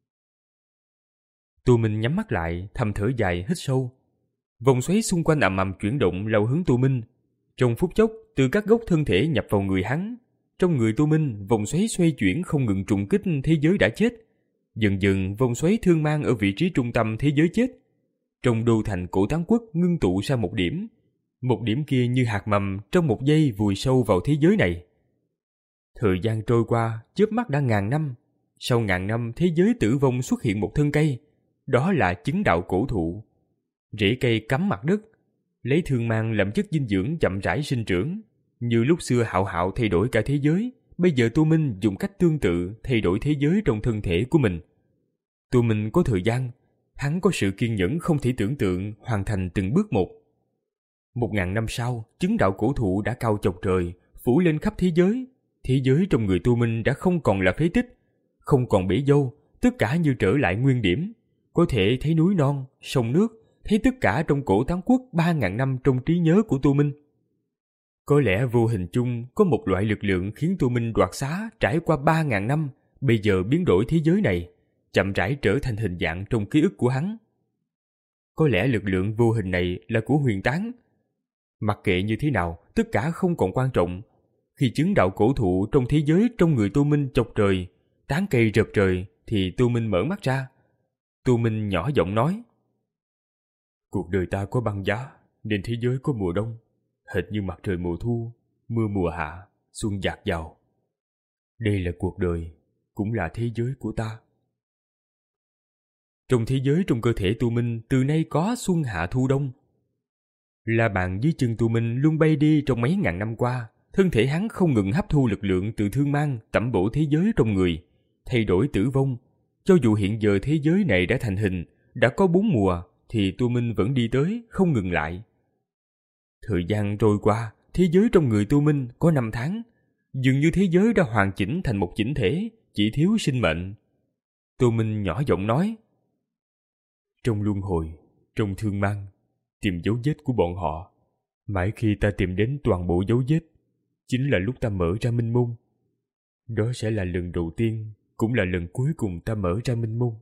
Tô Minh nhắm mắt lại, thầm thở dài, hít sâu. Vòng xoáy xung quanh ầm ầm chuyển động lao hướng Tô Minh. Trong phút chốc, từ các gốc thân thể nhập vào người hắn. Trong người Tô Minh, vòng xoáy xoay chuyển không ngừng trùng kích thế giới đã chết. Dần dần, vòng xoáy thương mang ở vị trí trung tâm thế giới chết. Trong đô thành cổ tán quốc ngưng tụ ra một điểm. Một điểm kia như hạt mầm trong một giây vùi sâu vào thế giới này. Thời gian trôi qua, chớp mắt đã ngàn năm. Sau ngàn năm, thế giới tử vong xuất hiện một thân cây. Đó là chứng đạo cổ thụ. Rễ cây cắm mặt đất, lấy thương mang làm chất dinh dưỡng chậm rãi sinh trưởng. Như lúc xưa Hạo Hạo thay đổi cả thế giới, bây giờ Tô Minh dùng cách tương tự thay đổi thế giới trong thân thể của mình. Tô Minh có thời gian, Hắn có sự kiên nhẫn không thể tưởng tượng, hoàn thành từng bước một. Một ngàn năm sau, chứng đạo cổ thụ đã cao chọc trời, phủ lên khắp thế giới. Thế giới trong người Tu Minh đã không còn là phế tích, không còn bể dâu, tất cả như trở lại nguyên điểm. Có thể thấy núi non, sông nước, thấy tất cả trong cổ Tán Quốc ba ngàn năm trong trí nhớ của Tu Minh. Có lẽ vô hình chung có một loại lực lượng khiến Tu Minh đoạt xá trải qua ba ngàn năm, bây giờ biến đổi thế giới này, chậm rãi trở thành hình dạng trong ký ức của hắn. Có lẽ lực lượng vô hình này là của Huyền Tán. Mặc kệ như thế nào, tất cả không còn quan trọng. Khi chứng đạo cổ thụ trong thế giới trong người Tu Minh chọc trời, tán cây rợp trời, thì Tu Minh mở mắt ra. Tu Minh nhỏ giọng nói: cuộc đời ta có băng giá, nên thế giới có mùa đông, hệt như mặt trời mùa thu, mưa mùa hạ, xuân dạt dào. Đây là cuộc đời, cũng là thế giới của ta. Trong thế giới trong cơ thể Tu Minh từ nay có xuân hạ thu đông. La bàn dưới chân Tu Minh luôn bay đi trong mấy ngàn năm qua, thân thể hắn không ngừng hấp thu lực lượng từ thương mang tẩm bổ thế giới trong người, thay đổi tử vong. Cho dù hiện giờ thế giới này đã thành hình, đã có bốn mùa, thì Tu Minh vẫn đi tới, không ngừng lại. Thời gian trôi qua, thế giới trong người Tu Minh có năm tháng, dường như thế giới đã hoàn chỉnh thành một chỉnh thể, chỉ thiếu sinh mệnh. Tu Minh nhỏ giọng nói: trong luân hồi, trong thương mang, tìm dấu vết của bọn họ. Mãi khi ta tìm đến toàn bộ dấu vết, chính là lúc ta mở ra minh mông. Đó sẽ là lần đầu tiên, cũng là lần cuối cùng ta mở ra minh mông.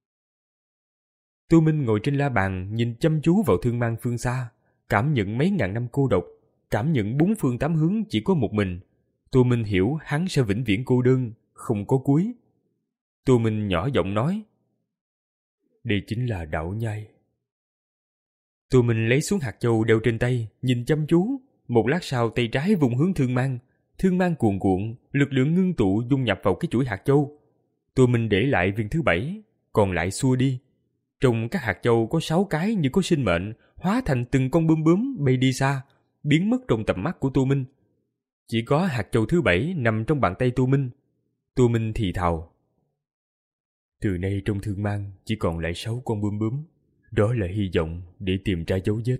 Tu Minh ngồi trên la bàn, nhìn chăm chú vào thương mang phương xa, cảm nhận mấy ngàn năm cô độc, cảm nhận bốn phương tám hướng chỉ có một mình. Tu Minh hiểu hắn sẽ vĩnh viễn cô đơn, không có cuối. Tu Minh nhỏ giọng nói: đây chính là đạo nhai. Tu Minh lấy xuống hạt châu đeo trên tay, nhìn chăm chú. Một lát sau tay trái vùng hướng thương mang. Thương mang cuồn cuộn, lực lượng ngưng tụ dung nhập vào cái chuỗi hạt châu. Tu Minh để lại viên thứ bảy, còn lại xua đi. Trong các hạt châu có sáu cái như có sinh mệnh, hóa thành từng con bướm bướm bay đi xa, biến mất trong tầm mắt của Tu Minh. Chỉ có hạt châu thứ bảy nằm trong bàn tay Tu Minh. Tu Minh thì thào: từ nay trong thương mang chỉ còn lại sáu con bướm bướm. Đó là hy vọng để tìm ra dấu vết.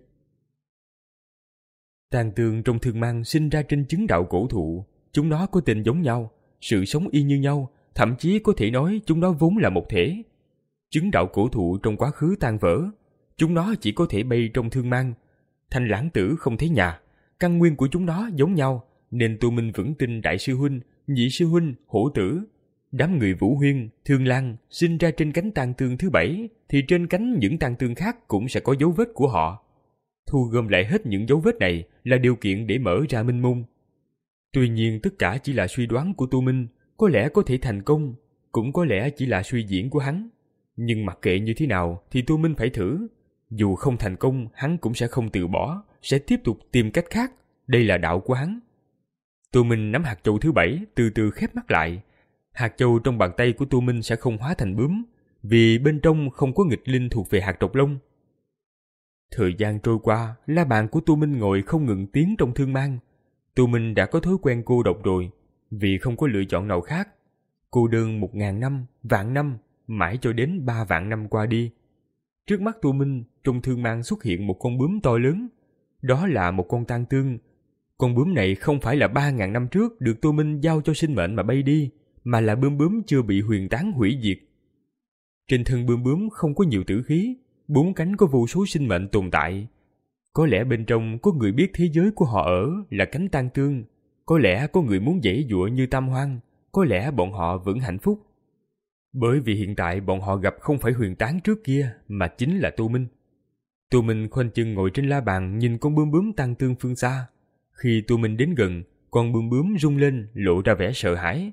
Tàn tương trong thương mang sinh ra trên chứng đạo cổ thụ. Chúng nó có tên giống nhau, sự sống y như nhau, thậm chí có thể nói chúng nó vốn là một thể. Chứng đạo cổ thụ trong quá khứ tan vỡ, chúng nó chỉ có thể bay trong thương mang. Thanh Lãng Tử không thấy nhà, căn nguyên của chúng nó giống nhau, nên Tu Minh vững tin đại sư huynh, nhị sư huynh, hổ tử, đám người Vũ Huyên, Thương Lan sinh ra trên cánh tang tương thứ bảy, thì trên cánh những tang tương khác cũng sẽ có dấu vết của họ. Thu gom lại hết những dấu vết này là điều kiện để mở ra minh mông. Tuy nhiên tất cả chỉ là suy đoán của Tu Minh, có lẽ có thể thành công, cũng có lẽ chỉ là suy diễn của hắn. Nhưng mặc kệ như thế nào thì Tu Minh phải thử. Dù không thành công, hắn cũng sẽ không từ bỏ, sẽ tiếp tục tìm cách khác. Đây là đạo của hắn. Tu Minh nắm hạt châu thứ bảy, từ từ khép mắt lại. Hạt châu trong bàn tay của Tu Minh sẽ không hóa thành bướm, vì bên trong không có nghịch linh thuộc về hạt độc lông. Thời gian trôi qua, la bàn của Tu Minh ngồi không ngừng tiến trong thương mang. Tu Minh đã có thói quen cô độc rồi, vì không có lựa chọn nào khác. Cô đơn một ngàn năm, vạn năm, mãi cho đến ba vạn năm qua đi. Trước mắt Tu Minh, trong thương mang xuất hiện một con bướm to lớn. Đó là một con tang tương. Con bướm này không phải là ba ngàn năm trước được Tu Minh giao cho sinh mệnh mà bay đi, mà là bướm bướm chưa bị Huyền Tán hủy diệt. Trên thân bướm bướm không có nhiều tử khí, bốn cánh có vô số sinh mệnh tồn tại. Có lẽ bên trong có người biết thế giới của họ ở là cánh tang tương, có lẽ có người muốn giãy giụa như Tam Hoang, có lẽ bọn họ vẫn hạnh phúc. Bởi vì hiện tại bọn họ gặp không phải Huyền Tán trước kia, mà chính là Tu Minh. Tu Minh khoanh chân ngồi trên la bàn nhìn con bướm bướm tang tương phương xa. Khi Tu Minh đến gần, con bướm bướm rung lên lộ ra vẻ sợ hãi.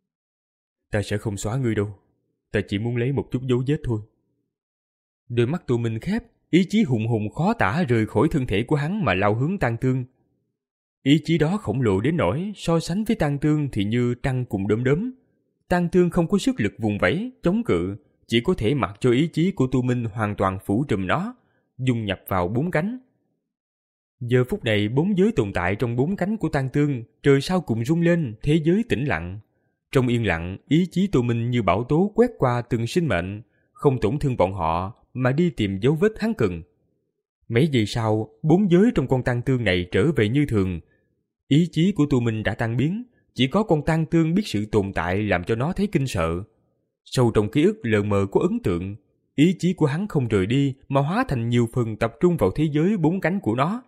Ta sẽ không xóa ngươi đâu, ta chỉ muốn lấy một chút dấu vết thôi. Đôi mắt Tu Minh khép, ý chí hùng hùng khó tả rời khỏi thân thể của hắn mà lao hướng tang tương. Ý chí đó khổng lồ đến nỗi so sánh với tang tương thì như trăng cùng đom đóm. Tang tương không có sức lực vùng vẫy, chống cự, chỉ có thể mặc cho ý chí của Tu Minh hoàn toàn phủ trùm nó, dung nhập vào bốn cánh. Giờ phút này bốn giới tồn tại trong bốn cánh của tang tương, trời sao cùng rung lên, thế giới tĩnh lặng. Trong yên lặng, ý chí Tu Minh như bão tố quét qua từng sinh mệnh, không tổn thương bọn họ, mà đi tìm dấu vết hắn cần. Mấy giây sau, bốn giới trong con tang tương này trở về như thường. Ý chí của Tu Minh đã tan biến, chỉ có con tang tương biết sự tồn tại làm cho nó thấy kinh sợ. Sâu trong ký ức lờ mờ có ấn tượng, ý chí của hắn không rời đi mà hóa thành nhiều phần tập trung vào thế giới bốn cánh của nó.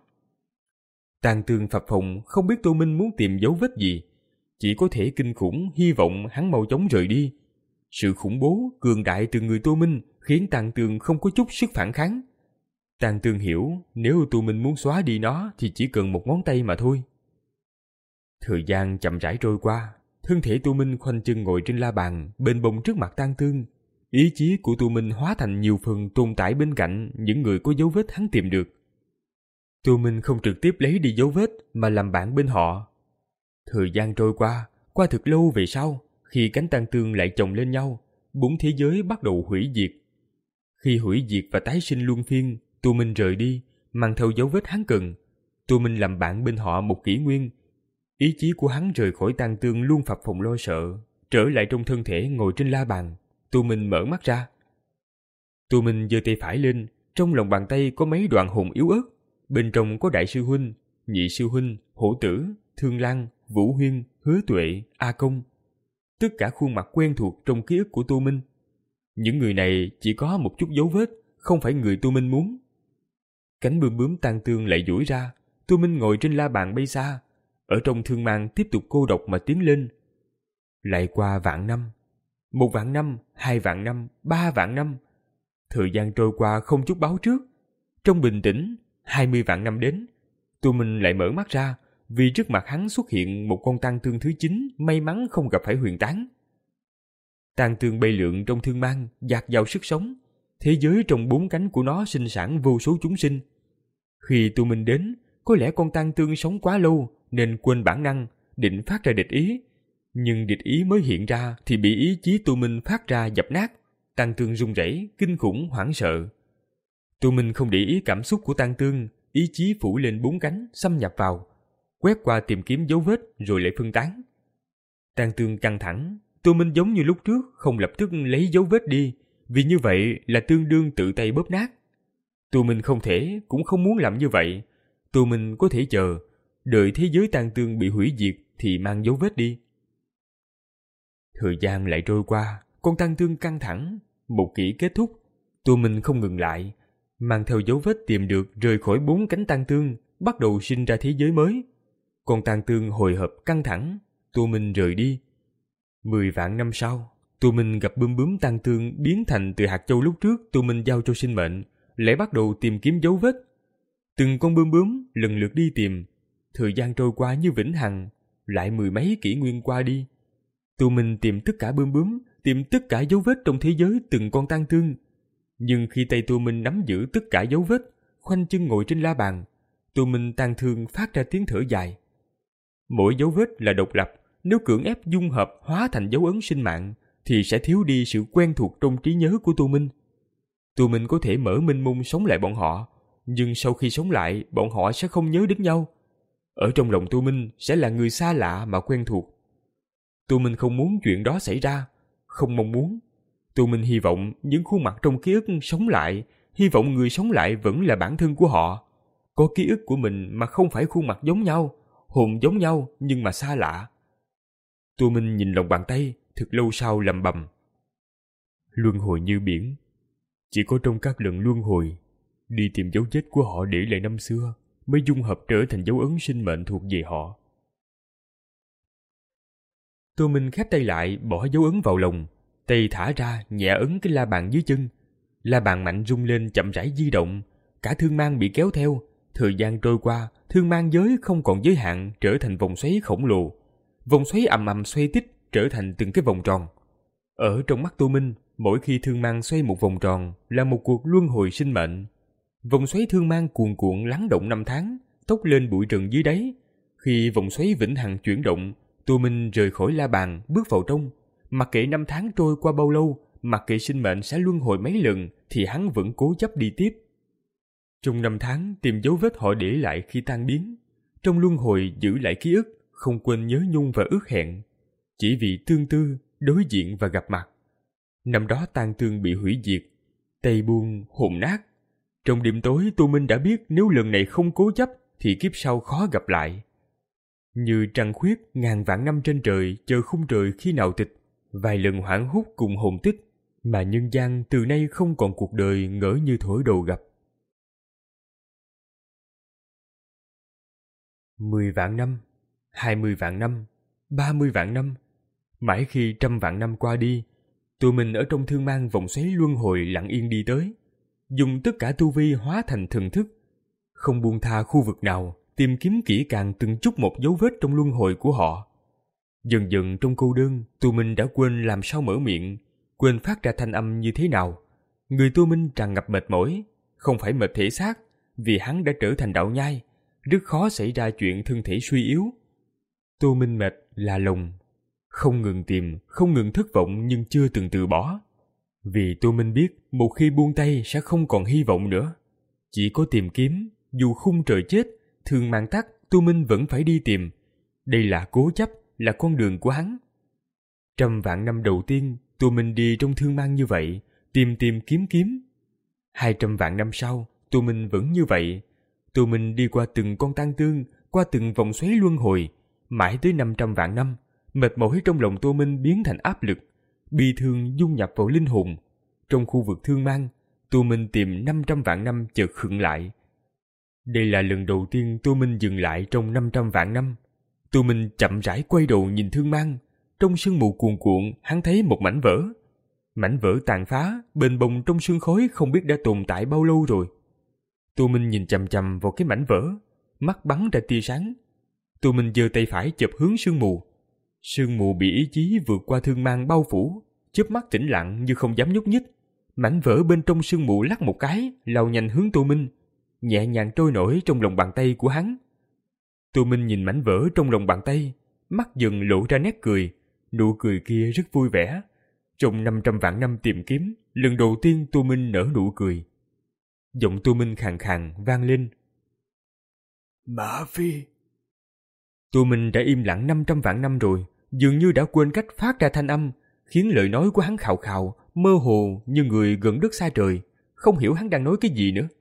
Tang tương phập phồng không biết Tô Minh muốn tìm dấu vết gì, chỉ có thể kinh khủng hy vọng hắn mau chóng rời đi. Sự khủng bố, cường đại từ người Tô Minh khiến Tang tương không có chút sức phản kháng. Tang tương hiểu nếu Tô Minh muốn xóa đi nó thì chỉ cần một ngón tay mà thôi. Thời gian chậm rãi trôi qua, thân thể Tô Minh khoanh chân ngồi trên la bàn bên bông trước mặt Tang tương. Ý chí của Tô Minh hóa thành nhiều phần tồn tại bên cạnh những người có dấu vết hắn tìm được. Tô Minh không trực tiếp lấy đi dấu vết mà làm bạn bên họ. Thời gian trôi qua, qua thật lâu về sau, khi cánh tang tương lại chồng lên nhau, bốn thế giới bắt đầu hủy diệt. Khi hủy diệt và tái sinh luân phiên, Tô Minh rời đi, mang theo dấu vết hắn cần. Tô Minh làm bạn bên họ một kỷ nguyên. Ý chí của hắn rời khỏi tang tương luôn phập phồng lo sợ, trở lại trong thân thể ngồi trên la bàn. Tô Minh mở mắt ra. Tô Minh giơ tay phải lên, trong lòng bàn tay có mấy đoạn hồn yếu ớt. Bên trong có đại sư huynh, nhị sư huynh, hổ tử, Thương Lan, Vũ Huyên, Hứa Tuệ, A Công. Tất cả khuôn mặt quen thuộc trong ký ức của Tô Minh. Những người này chỉ có một chút dấu vết, không phải người Tô Minh muốn. Cánh bướm bướm tang tương lại duỗi ra, Tô Minh ngồi trên la bàn bay xa, ở trong thương mang tiếp tục cô độc mà tiến lên. Lại qua vạn năm, một vạn năm, hai vạn năm, ba vạn năm. Thời gian trôi qua không chút báo trước. Trong bình tĩnh, hai mươi vạn năm đến, Tô Minh lại mở mắt ra, vì trước mặt hắn xuất hiện một con tang tương thứ chín may mắn không gặp phải huyền tán. Tang tương bay lượn trong thương mang, dạt dào sức sống. Thế giới trong bốn cánh của nó sinh sản vô số chúng sinh. Khi Tô Minh đến, có lẽ con tang tương sống quá lâu nên quên bản năng, định phát ra địch ý. Nhưng địch ý mới hiện ra thì bị ý chí Tô Minh phát ra dập nát. Tang tương run rẩy, kinh khủng, hoảng sợ. Tô Minh không để ý cảm xúc của tang tương, ý chí phủ lên bốn cánh, xâm nhập vào, quét qua tìm kiếm dấu vết rồi lại phân tán. Tang tương căng thẳng, Tô Minh giống như lúc trước không lập tức lấy dấu vết đi, vì như vậy là tương đương tự tay bóp nát. Tô Minh không thể, cũng không muốn làm như vậy. Tô Minh có thể chờ, đợi thế giới tang tương bị hủy diệt thì mang dấu vết đi. Thời gian lại trôi qua, con tang tương căng thẳng, một kỷ kết thúc. Tô Minh không ngừng lại, mang theo dấu vết tìm được rời khỏi bốn cánh tang tương, bắt đầu sinh ra thế giới mới. Con tang tương hồi hộp căng thẳng, Tô Minh rời đi. Mười vạn năm sau, Tô Minh gặp bướm bướm tang tương biến thành từ hạt châu lúc trước Tô Minh giao cho sinh mệnh, lại bắt đầu tìm kiếm dấu vết. Từng con bướm bướm lần lượt đi tìm. Thời gian trôi qua như vĩnh hằng, lại mười mấy kỷ nguyên qua đi. Tô Minh tìm tất cả bướm bướm, tìm tất cả dấu vết trong thế giới từng con tang tương. Nhưng khi tay Tô Minh nắm giữ tất cả dấu vết, khoanh chân ngồi trên la bàn, Tô Minh tang thương phát ra tiếng thở dài. Mỗi dấu vết là độc lập, nếu cưỡng ép dung hợp hóa thành dấu ấn sinh mạng, thì sẽ thiếu đi sự quen thuộc trong trí nhớ của Tô Minh. Tô Minh có thể mở minh mông sống lại bọn họ, nhưng sau khi sống lại, bọn họ sẽ không nhớ đến nhau. Ở trong lòng Tô Minh sẽ là người xa lạ mà quen thuộc. Tô Minh không muốn chuyện đó xảy ra, không mong muốn. Tô Minh hy vọng những khuôn mặt trong ký ức sống lại, hy vọng người sống lại vẫn là bản thân của họ. Có ký ức của mình mà không phải khuôn mặt giống nhau, hồn giống nhau nhưng mà xa lạ. Tô Minh nhìn lòng bàn tay, thật lâu sau lẩm bẩm. Luân hồi như biển, chỉ có trong các lần luân hồi, đi tìm dấu vết của họ để lại năm xưa, mới dung hợp trở thành dấu ấn sinh mệnh thuộc về họ. Tô Minh khép tay lại, bỏ dấu ấn vào lòng, tay thả ra, nhẹ ấn cái la bàn dưới chân. La bàn mạnh rung lên chậm rãi di động, cả thương mang bị kéo theo. Thời gian trôi qua, thương mang giới không còn giới hạn, trở thành vòng xoáy khổng lồ. Vòng xoáy ầm ầm xoay tích, trở thành từng cái vòng tròn. Ở trong mắt Tô Minh, mỗi khi thương mang xoay một vòng tròn là một cuộc luân hồi sinh mệnh. Vòng xoáy thương mang cuồn cuộn lắng động năm tháng, tốc lên bụi rừng dưới đáy. Khi vòng xoáy vĩnh hằng chuyển động, Tô Minh rời khỏi la bàn, bước vào trong. Mặc kệ năm tháng trôi qua bao lâu, mặc kệ sinh mệnh sẽ luân hồi mấy lần, thì hắn vẫn cố chấp đi tiếp. Trong năm tháng tìm dấu vết họ để lại khi tan biến. Trong luân hồi giữ lại ký ức, không quên nhớ nhung và ước hẹn. Chỉ vì tương tư, đối diện và gặp mặt. Năm đó tang tương bị hủy diệt. Tay buông hồn nát. Trong đêm tối, Tô Minh đã biết nếu lần này không cố chấp thì kiếp sau khó gặp lại. Như trăng khuyết ngàn vạn năm trên trời, chờ khung trời khi nào tịch, vài lần hoảng hốt cùng hồn tích, mà nhân gian từ nay không còn cuộc đời ngỡ như thổi đầu gặp. Mười vạn năm, hai mươi vạn năm, ba mươi vạn năm, mãi khi trăm vạn năm qua đi, Tô Minh ở trong thương mang vòng xoáy luân hồi lặng yên đi tới, dùng tất cả tu vi hóa thành thần thức, không buông tha khu vực nào, tìm kiếm kỹ càng từng chút một dấu vết trong luân hồi của họ. Dần dần trong cô đơn, Tô Minh đã quên làm sao mở miệng, quên phát ra thanh âm như thế nào. Người Tô Minh tràn ngập mệt mỏi, không phải mệt thể xác, vì hắn đã trở thành đạo nhai, rất khó xảy ra chuyện thân thể suy yếu. Tô Minh mệt là lòng, không ngừng tìm, không ngừng thất vọng nhưng chưa từng từ bỏ. Vì Tô Minh biết một khi buông tay sẽ không còn hy vọng nữa. Chỉ có tìm kiếm, dù khung trời chết, thường mang tắt, Tô Minh vẫn phải đi tìm. Đây là cố chấp, là con đường của hắn. Trăm vạn năm đầu tiên, Tô Minh đi trong thương mang như vậy, tìm tìm kiếm kiếm. Hai trăm vạn năm sau, Tô Minh vẫn như vậy. Tô Minh đi qua từng con tang tương, qua từng vòng xoáy luân hồi, mãi tới năm trăm vạn năm, mệt mỏi trong lòng Tô Minh biến thành áp lực, bi thương dung nhập vào linh hồn. Trong khu vực thương mang, Tô Minh tìm năm trăm vạn năm chợt khựng lại. Đây là lần đầu tiên Tô Minh dừng lại trong năm trăm vạn năm. Tô Minh chậm rãi quay đầu nhìn thương mang. Trong sương mù cuồn cuộn, hắn thấy một mảnh vỡ. Mảnh vỡ tàn phá, bềnh bồng trong sương khói không biết đã tồn tại bao lâu rồi. Tô Minh nhìn chằm chằm vào cái mảnh vỡ, mắt bắn ra tia sáng. Tô Minh giơ tay phải chụp hướng sương mù. Sương mù bị ý chí vượt qua thương mang bao phủ, chớp mắt tĩnh lặng như không dám nhúc nhích. Mảnh vỡ bên trong sương mù lắc một cái, lao nhanh hướng Tô Minh, nhẹ nhàng trôi nổi trong lòng bàn tay của hắn. Tô Minh nhìn mảnh vỡ trong lòng bàn tay, mắt dần lộ ra nét cười, nụ cười kia rất vui vẻ. Trong năm trăm vạn năm tìm kiếm, lần đầu tiên Tô Minh nở nụ cười. Giọng Tô Minh khàn khàn vang lên. Mã Phi. Tô Minh đã im lặng năm trăm vạn năm rồi, dường như đã quên cách phát ra thanh âm, khiến lời nói của hắn khào khào, mơ hồ như người gần đất xa trời, không hiểu hắn đang nói cái gì nữa.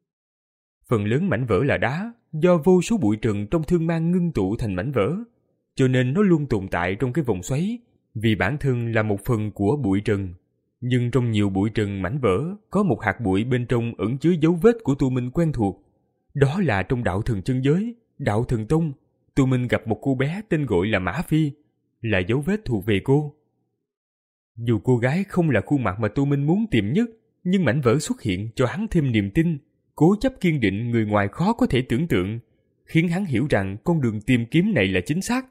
Phần lớn mảnh vỡ là đá, do vô số bụi trần trong thương mang ngưng tụ thành mảnh vỡ, cho nên nó luôn tồn tại trong cái vòng xoáy, vì bản thân là một phần của bụi trần. Nhưng trong nhiều bụi trần mảnh vỡ, có một hạt bụi bên trong ẩn chứa dấu vết của Tô Minh quen thuộc. Đó là trong đạo thần chân giới, đạo thần tông, Tô Minh gặp một cô bé tên gọi là Mã Phi, là dấu vết thuộc về cô. Dù cô gái không là khuôn mặt mà Tô Minh muốn tìm nhất, nhưng mảnh vỡ xuất hiện cho hắn thêm niềm tin, cố chấp kiên định người ngoài khó có thể tưởng tượng, khiến hắn hiểu rằng con đường tìm kiếm này là chính xác.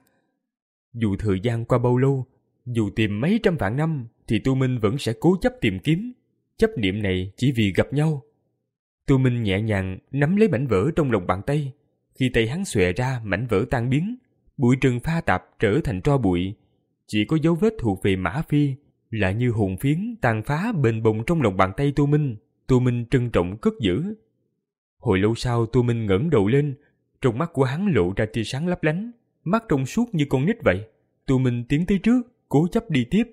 Dù thời gian qua bao lâu, dù tìm mấy trăm vạn năm, thì Tô Minh vẫn sẽ cố chấp tìm kiếm, chấp niệm này chỉ vì gặp nhau. Tô Minh nhẹ nhàng nắm lấy mảnh vỡ trong lòng bàn tay, khi tay hắn xòe ra mảnh vỡ tan biến, bụi trần pha tạp trở thành tro bụi, chỉ có dấu vết thuộc về Mã Phi, là như hồn phiến tàn phá bềnh bồng trong lòng bàn tay Tô Minh. Tô Minh trân trọng cất giữ. Hồi lâu sau Tô Minh ngẩng đầu lên, trong mắt của hắn lộ ra tia sáng lấp lánh, mắt trong suốt như con nít vậy. Tô Minh tiến tới trước, cố chấp đi tiếp.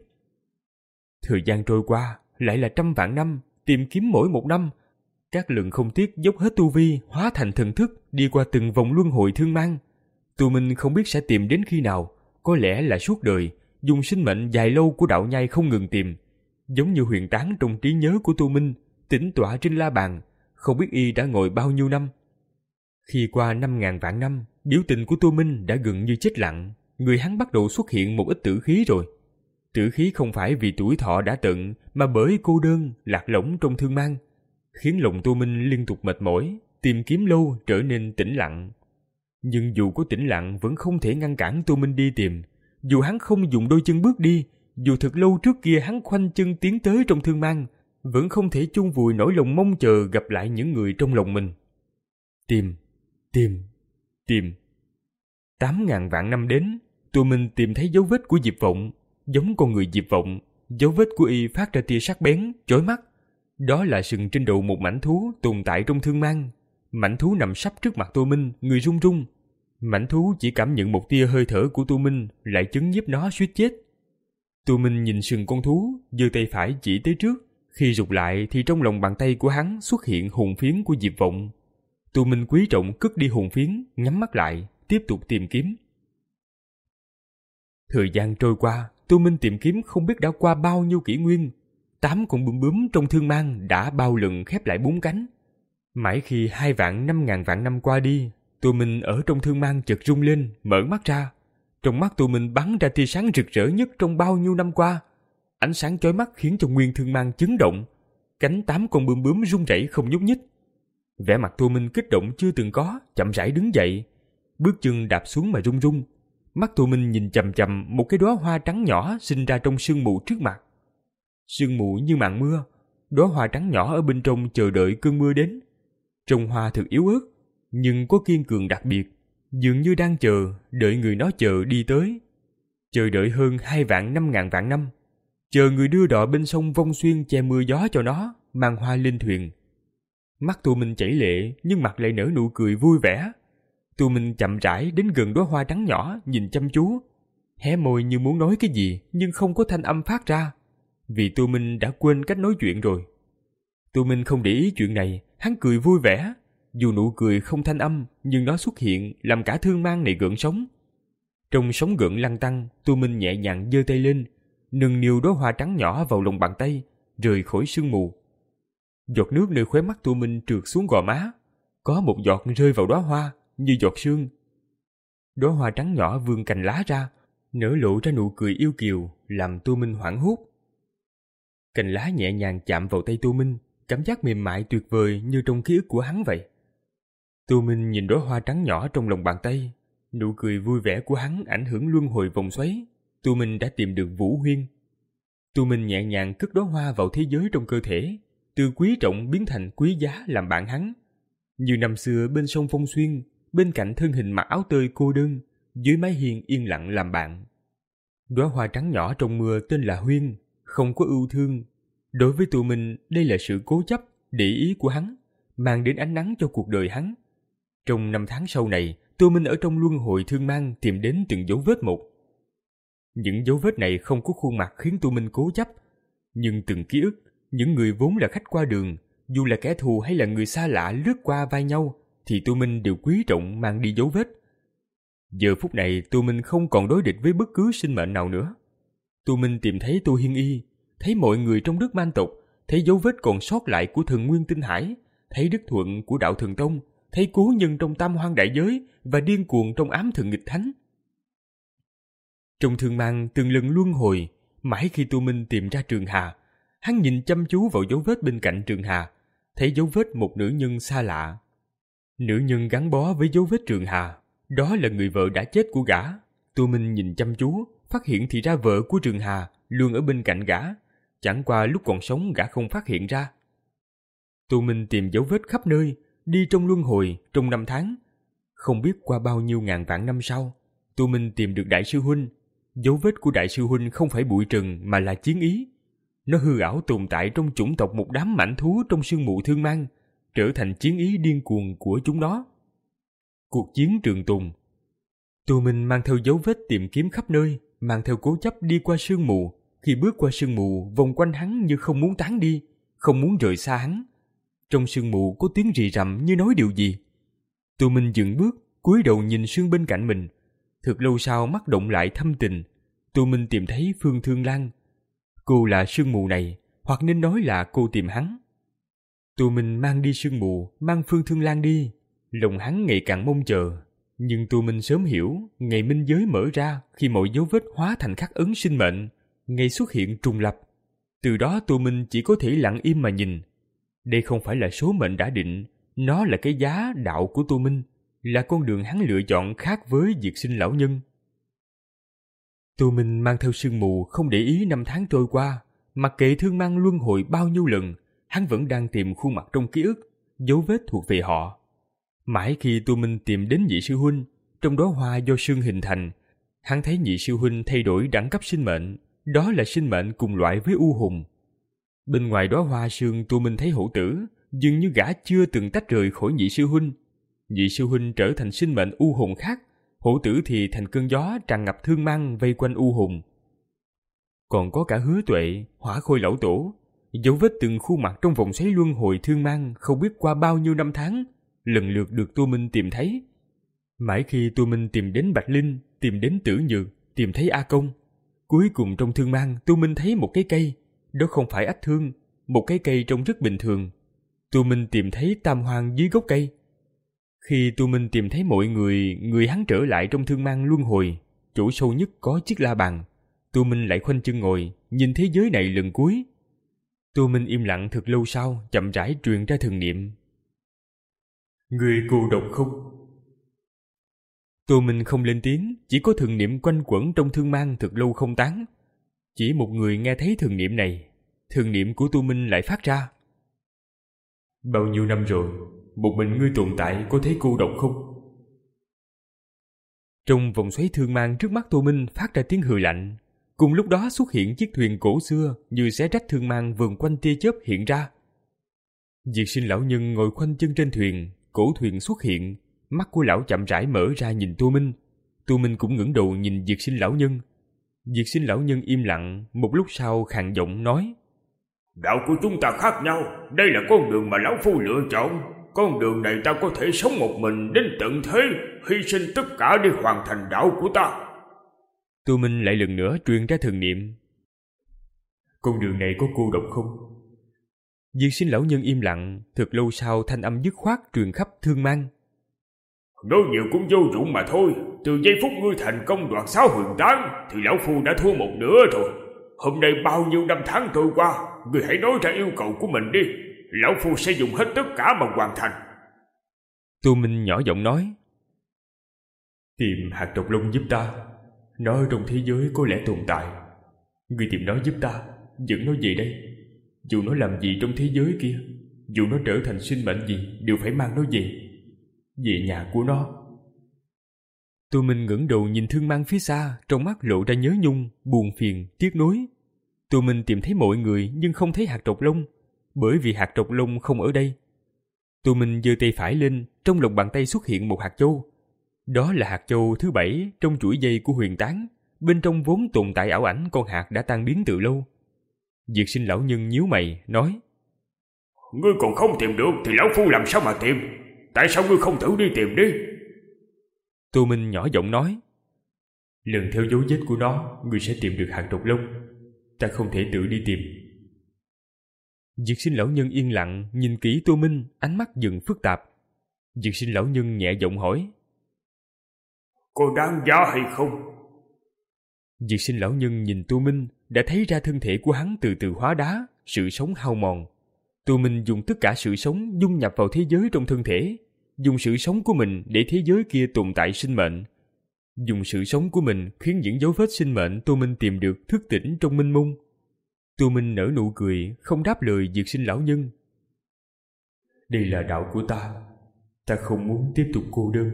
Thời gian trôi qua, lại là trăm vạn năm, tìm kiếm mỗi một năm. Các lần không tiếc dốc hết tu vi, hóa thành thần thức, đi qua từng vòng luân hồi thương mang. Tô Minh không biết sẽ tìm đến khi nào, có lẽ là suốt đời, dùng sinh mệnh dài lâu của đạo nhai không ngừng tìm. Giống như huyền tán trong trí nhớ của Tô Minh, tĩnh tọa trên la bàn, không biết y đã ngồi bao nhiêu năm. Khi qua năm ngàn vạn năm, biểu tình của Tô Minh đã gần như chết lặng, người hắn bắt đầu xuất hiện một ít tử khí rồi. Tử khí không phải vì tuổi thọ đã tận, mà bởi cô đơn, lạc lõng trong thương mang, khiến lòng Tô Minh liên tục mệt mỏi, tìm kiếm lâu trở nên tĩnh lặng. Nhưng dù có tĩnh lặng vẫn không thể ngăn cản Tô Minh đi tìm. Dù hắn không dùng đôi chân bước đi, dù thật lâu trước kia hắn khoanh chân tiến tới trong thương mang, vẫn không thể chôn vùi nỗi lòng mong chờ gặp lại những người trong lòng mình. Tìm, tìm, tìm. Tám ngàn vạn năm đến, Tô Minh tìm thấy dấu vết của Diệp Vọng, giống con người Diệp Vọng. Dấu vết của y phát ra tia sắc bén, chói mắt. Đó là sừng trên đầu một mãnh thú tồn tại trong thương mang. Mãnh thú nằm sắp trước mặt Tô Minh, người run run. Mãnh thú chỉ cảm nhận một tia hơi thở của Tô Minh, lại chấn nhiếp nó suýt chết. Tô Minh nhìn sừng con thú, giơ tay phải chỉ tới trước, Khi rụt lại thì trong lòng bàn tay của hắn xuất hiện hồn phiến của Diệp Vọng. Tô Minh quý trọng cất đi hồn phiến, nhắm mắt lại, tiếp tục tìm kiếm. Thời gian trôi qua, Tô Minh tìm kiếm không biết đã qua bao nhiêu kỷ nguyên. Tám con bướm bướm trong thương mang đã bao lần khép lại bốn cánh. Mãi khi hai vạn năm ngàn vạn năm qua đi, Tô Minh ở trong thương mang chợt rung lên, mở mắt ra. Trong mắt Tô Minh bắn ra tia sáng rực rỡ nhất trong bao nhiêu năm qua. Ánh sáng chói mắt khiến cho nguyên thương mang chấn động. Cánh tám con bướm bướm rung rẩy không nhúc nhích. Vẻ mặt Tô Minh kích động chưa từng có, chậm rãi đứng dậy. Bước chân đạp xuống mà rung rung. Mắt Tô Minh nhìn chằm chằm một cái đóa hoa trắng nhỏ sinh ra trong sương mù trước mặt. Sương mù như màn mưa, đóa hoa trắng nhỏ ở bên trong chờ đợi cơn mưa đến. Trông hoa thực yếu ớt, nhưng có kiên cường đặc biệt, dường như đang chờ, đợi người nó chờ đi tới. Chờ đợi hơn hai vạn năm ngàn vạn năm, chờ người đưa đò bên sông Vong Xuyên che mưa gió cho nó, mang hoa lên thuyền. Mắt Tô Minh chảy lệ, nhưng mặt lại nở nụ cười vui vẻ. Tô Minh chậm rãi đến gần đóa hoa trắng nhỏ, nhìn chăm chú, hé môi như muốn nói cái gì, nhưng không có thanh âm phát ra, vì Tô Minh đã quên cách nói chuyện rồi. Tô Minh không để ý chuyện này, hắn cười vui vẻ. Dù nụ cười không thanh âm, nhưng nó xuất hiện làm cả thương mang này gợn sóng. Trong sóng gợn lăn tăn, Tô Minh nhẹ nhàng giơ tay lên, nâng niu đóa hoa trắng nhỏ vào lòng bàn tay, rời khỏi sương mù. Giọt nước nơi khóe mắt Tô Minh trượt xuống gò má, có một giọt rơi vào đóa hoa như giọt sương. Đóa hoa trắng nhỏ vươn cành lá ra, nở lộ ra nụ cười yêu kiều, làm Tô Minh hoảng hốt. Cành lá nhẹ nhàng chạm vào tay Tô Minh, cảm giác mềm mại tuyệt vời như trong ký ức của hắn vậy. Tô Minh nhìn đóa hoa trắng nhỏ trong lòng bàn tay, nụ cười vui vẻ của hắn ảnh hưởng luân hồi vòng xoáy. Tô Minh đã tìm được Vũ Huyên. Tô Minh nhẹ nhàng cất đóa hoa vào thế giới trong cơ thể, từ quý trọng biến thành quý giá làm bạn hắn. Như năm xưa bên sông Phong Xuyên, bên cạnh thân hình mặc áo tơi cô đơn, dưới mái hiên yên lặng làm bạn. Đóa hoa trắng nhỏ trong mưa tên là Huyên, không có ưu thương. Đối với Tô Minh, đây là sự cố chấp, để ý của hắn, mang đến ánh nắng cho cuộc đời hắn. Trong năm tháng sau này, Tô Minh ở trong luân hồi thương mang tìm đến từng dấu vết một. Những dấu vết này không có khuôn mặt khiến Tô Minh cố chấp, nhưng từng ký ức, những người vốn là khách qua đường, dù là kẻ thù hay là người xa lạ lướt qua vai nhau, thì Tô Minh đều quý trọng mang đi dấu vết. Giờ phút này, Tô Minh không còn đối địch với bất cứ sinh mệnh nào nữa. Tô Minh tìm thấy Tô Hiên Y, thấy mọi người trong đất Man tộc, thấy dấu vết còn sót lại của thần Nguyên Tinh Hải, thấy Đức Thuận của Đạo Thần Tông, thấy cố nhân trong Tam Hoang Đại Giới và điên cuồng trong Ám Thần Nghịch Thánh. Trong thương mang từng lần luân hồi, mãi khi Tô Minh tìm ra Trường Hà, hắn nhìn chăm chú vào dấu vết bên cạnh Trường Hà, thấy dấu vết một nữ nhân xa lạ. Nữ nhân gắn bó với dấu vết Trường Hà, đó là người vợ đã chết của gã. Tô Minh nhìn chăm chú, phát hiện thì ra vợ của Trường Hà luôn ở bên cạnh gã, chẳng qua lúc còn sống gã không phát hiện ra. Tô Minh tìm dấu vết khắp nơi, đi trong luân hồi, trong năm tháng. Không biết qua bao nhiêu ngàn vạn năm sau, Tô Minh tìm được Đại sư Huynh. Dấu vết của Đại sư Huynh không phải bụi trần mà là chiến ý. Nó hư ảo tồn tại trong chủng tộc một đám mãnh thú trong sương mù thương mang, trở thành chiến ý điên cuồng của chúng nó. Cuộc chiến trường tồn. Tô Minh mang theo dấu vết tìm kiếm khắp nơi, mang theo cố chấp đi qua sương mù. Khi bước qua sương mù, vòng quanh hắn như không muốn tán đi, không muốn rời xa hắn. Trong sương mù có tiếng rì rầm như nói điều gì. Tô Minh dừng bước, cúi đầu nhìn sương bên cạnh mình. Thật lâu sau mắt động lại thâm tình, Tô Minh tìm thấy Phương Thương Lan. Cô là sương mù này, hoặc nên nói là cô tìm hắn. Tô Minh mang đi sương mù, mang Phương Thương Lan đi. Lòng hắn ngày càng mong chờ. Nhưng Tô Minh sớm hiểu, ngày minh giới mở ra khi mọi dấu vết hóa thành khắc ấn sinh mệnh, ngày xuất hiện trùng lập. Từ đó Tô Minh chỉ có thể lặng im mà nhìn. Đây không phải là số mệnh đã định, nó là cái giá đạo của Tô Minh, là con đường hắn lựa chọn khác với diệt sinh lão nhân. Tô Minh mang theo sương mù không để ý năm tháng trôi qua, mặc kệ thương mang luân hồi bao nhiêu lần, hắn vẫn đang tìm khuôn mặt trong ký ức, dấu vết thuộc về họ. Mãi khi Tô Minh tìm đến Nhị sư huynh, trong đó hoa do sương hình thành, hắn thấy Nhị sư huynh thay đổi đẳng cấp sinh mệnh, đó là sinh mệnh cùng loại với u hùng. Bên ngoài đó hoa sương, Tô Minh thấy Hổ Tử, dường như gã chưa từng tách rời khỏi Nhị sư huynh. Nhị sư huynh trở thành sinh mệnh u hùng khác, Hổ Tử thì thành cơn gió tràn ngập thương mang vây quanh u hùng. Còn có cả Hứa Tuệ, Hỏa Khôi lão tổ, dấu vết từng khuôn mặt trong vòng xoáy luân hồi thương mang không biết qua bao nhiêu năm tháng, lần lượt được Tô Minh tìm thấy. Mãi khi Tô Minh tìm đến Bạch Linh, tìm đến Tử Nhược, tìm thấy A Công, cuối cùng trong thương mang Tô Minh thấy một cái cây, đó không phải ách thương, một cái cây trông rất bình thường. Tô Minh tìm thấy tam hoang dưới gốc cây. Khi Tô Minh tìm thấy mọi người, người hắn trở lại trong thương mang luân hồi, chỗ sâu nhất có chiếc la bàn. Tô Minh lại khoanh chân ngồi, nhìn thế giới này lần cuối. Tô Minh im lặng thật lâu sau, chậm rãi truyền ra thần niệm. Người cô độc không? Tô Minh không lên tiếng, chỉ có thần niệm quanh quẩn trong thương mang thật lâu không tán. Chỉ một người nghe thấy thần niệm này, thần niệm của Tô Minh lại phát ra. Bao nhiêu năm rồi, một mình ngươi tồn tại có thấy cô độc không? Trong vòng xoáy thương mang trước mắt Tô Minh phát ra tiếng hừ lạnh. Cùng lúc đó xuất hiện chiếc thuyền cổ xưa như xé rách thương mang vần quanh tia chớp hiện ra. Diệt Sinh lão nhân ngồi khoanh chân trên thuyền, cổ thuyền xuất hiện, mắt của lão chậm rãi mở ra nhìn Tô Minh. Tô Minh cũng ngẩng đầu nhìn Diệt Sinh lão nhân. Diệt Sinh lão nhân im lặng, một lúc sau khàn giọng nói: Đạo của chúng ta khác nhau, đây là con đường mà lão phu lựa chọn. Con đường này ta có thể sống một mình đến tận thế, hy sinh tất cả để hoàn thành đạo của ta. Tô Minh lại lần nữa truyền ra thần niệm. Con đường này có cô độc không? Diệt Sinh lão nhân im lặng, thật lâu sau thanh âm dứt khoát truyền khắp thương mang. Nói nhiều cũng vô dụng mà thôi. Từ giây phút ngươi thành công đoạt sáu huyền tán thì lão phu đã thua một nửa rồi. Hôm nay bao nhiêu năm tháng trôi qua, ngươi hãy nói ra yêu cầu của mình đi. Lão phu sẽ dùng hết tất cả mà hoàn thành. Tô Minh nhỏ giọng nói. Tìm hạt độc long giúp ta. Nó ở trong thế giới có lẽ tồn tại. Ngươi tìm nó giúp ta, dẫn nó về đây. Dù nó làm gì trong thế giới kia, dù nó trở thành sinh mệnh gì, đều phải mang nó về. Về nhà của nó. Tô Minh ngẩng đầu nhìn thương mang phía xa, trong mắt lộ ra nhớ nhung, buồn phiền, tiếc nuối. Tô Minh tìm thấy mọi người nhưng không thấy hạt độc long, bởi vì hạt độc long không ở đây. Tô Minh giơ tay phải lên, trong lòng bàn tay xuất hiện một hạt châu. Đó là hạt châu thứ bảy trong chuỗi dây của huyền tán, bên trong vốn tồn tại ảo ảnh con hạt đã tan biến từ lâu. Diệt Sinh lão nhân nhíu mày, nói: Ngươi còn không tìm được thì lão phu làm sao mà tìm? Tại sao ngươi không thử đi tìm đi? Tô Minh nhỏ giọng nói: Lần theo dấu vết của nó, ngươi sẽ tìm được hạt độc long. Ta không thể tự đi tìm. Diệt Sinh lão nhân yên lặng, nhìn kỹ Tô Minh, ánh mắt dần phức tạp. Diệt Sinh lão nhân nhẹ giọng hỏi: Có đáng giá hay không? Diệt Sinh lão nhân nhìn Tô Minh, đã thấy ra thân thể của hắn từ từ hóa đá, sự sống hao mòn. Tô Minh dùng tất cả sự sống dung nhập vào thế giới trong thân thể, dùng sự sống của mình để thế giới kia tồn tại sinh mệnh. Dùng sự sống của mình khiến những dấu vết sinh mệnh Tô Minh tìm được thức tỉnh trong minh mông. Tô Minh nở nụ cười, không đáp lời Diệt Sinh lão nhân. Đây là đạo của ta, ta không muốn tiếp tục cô đơn.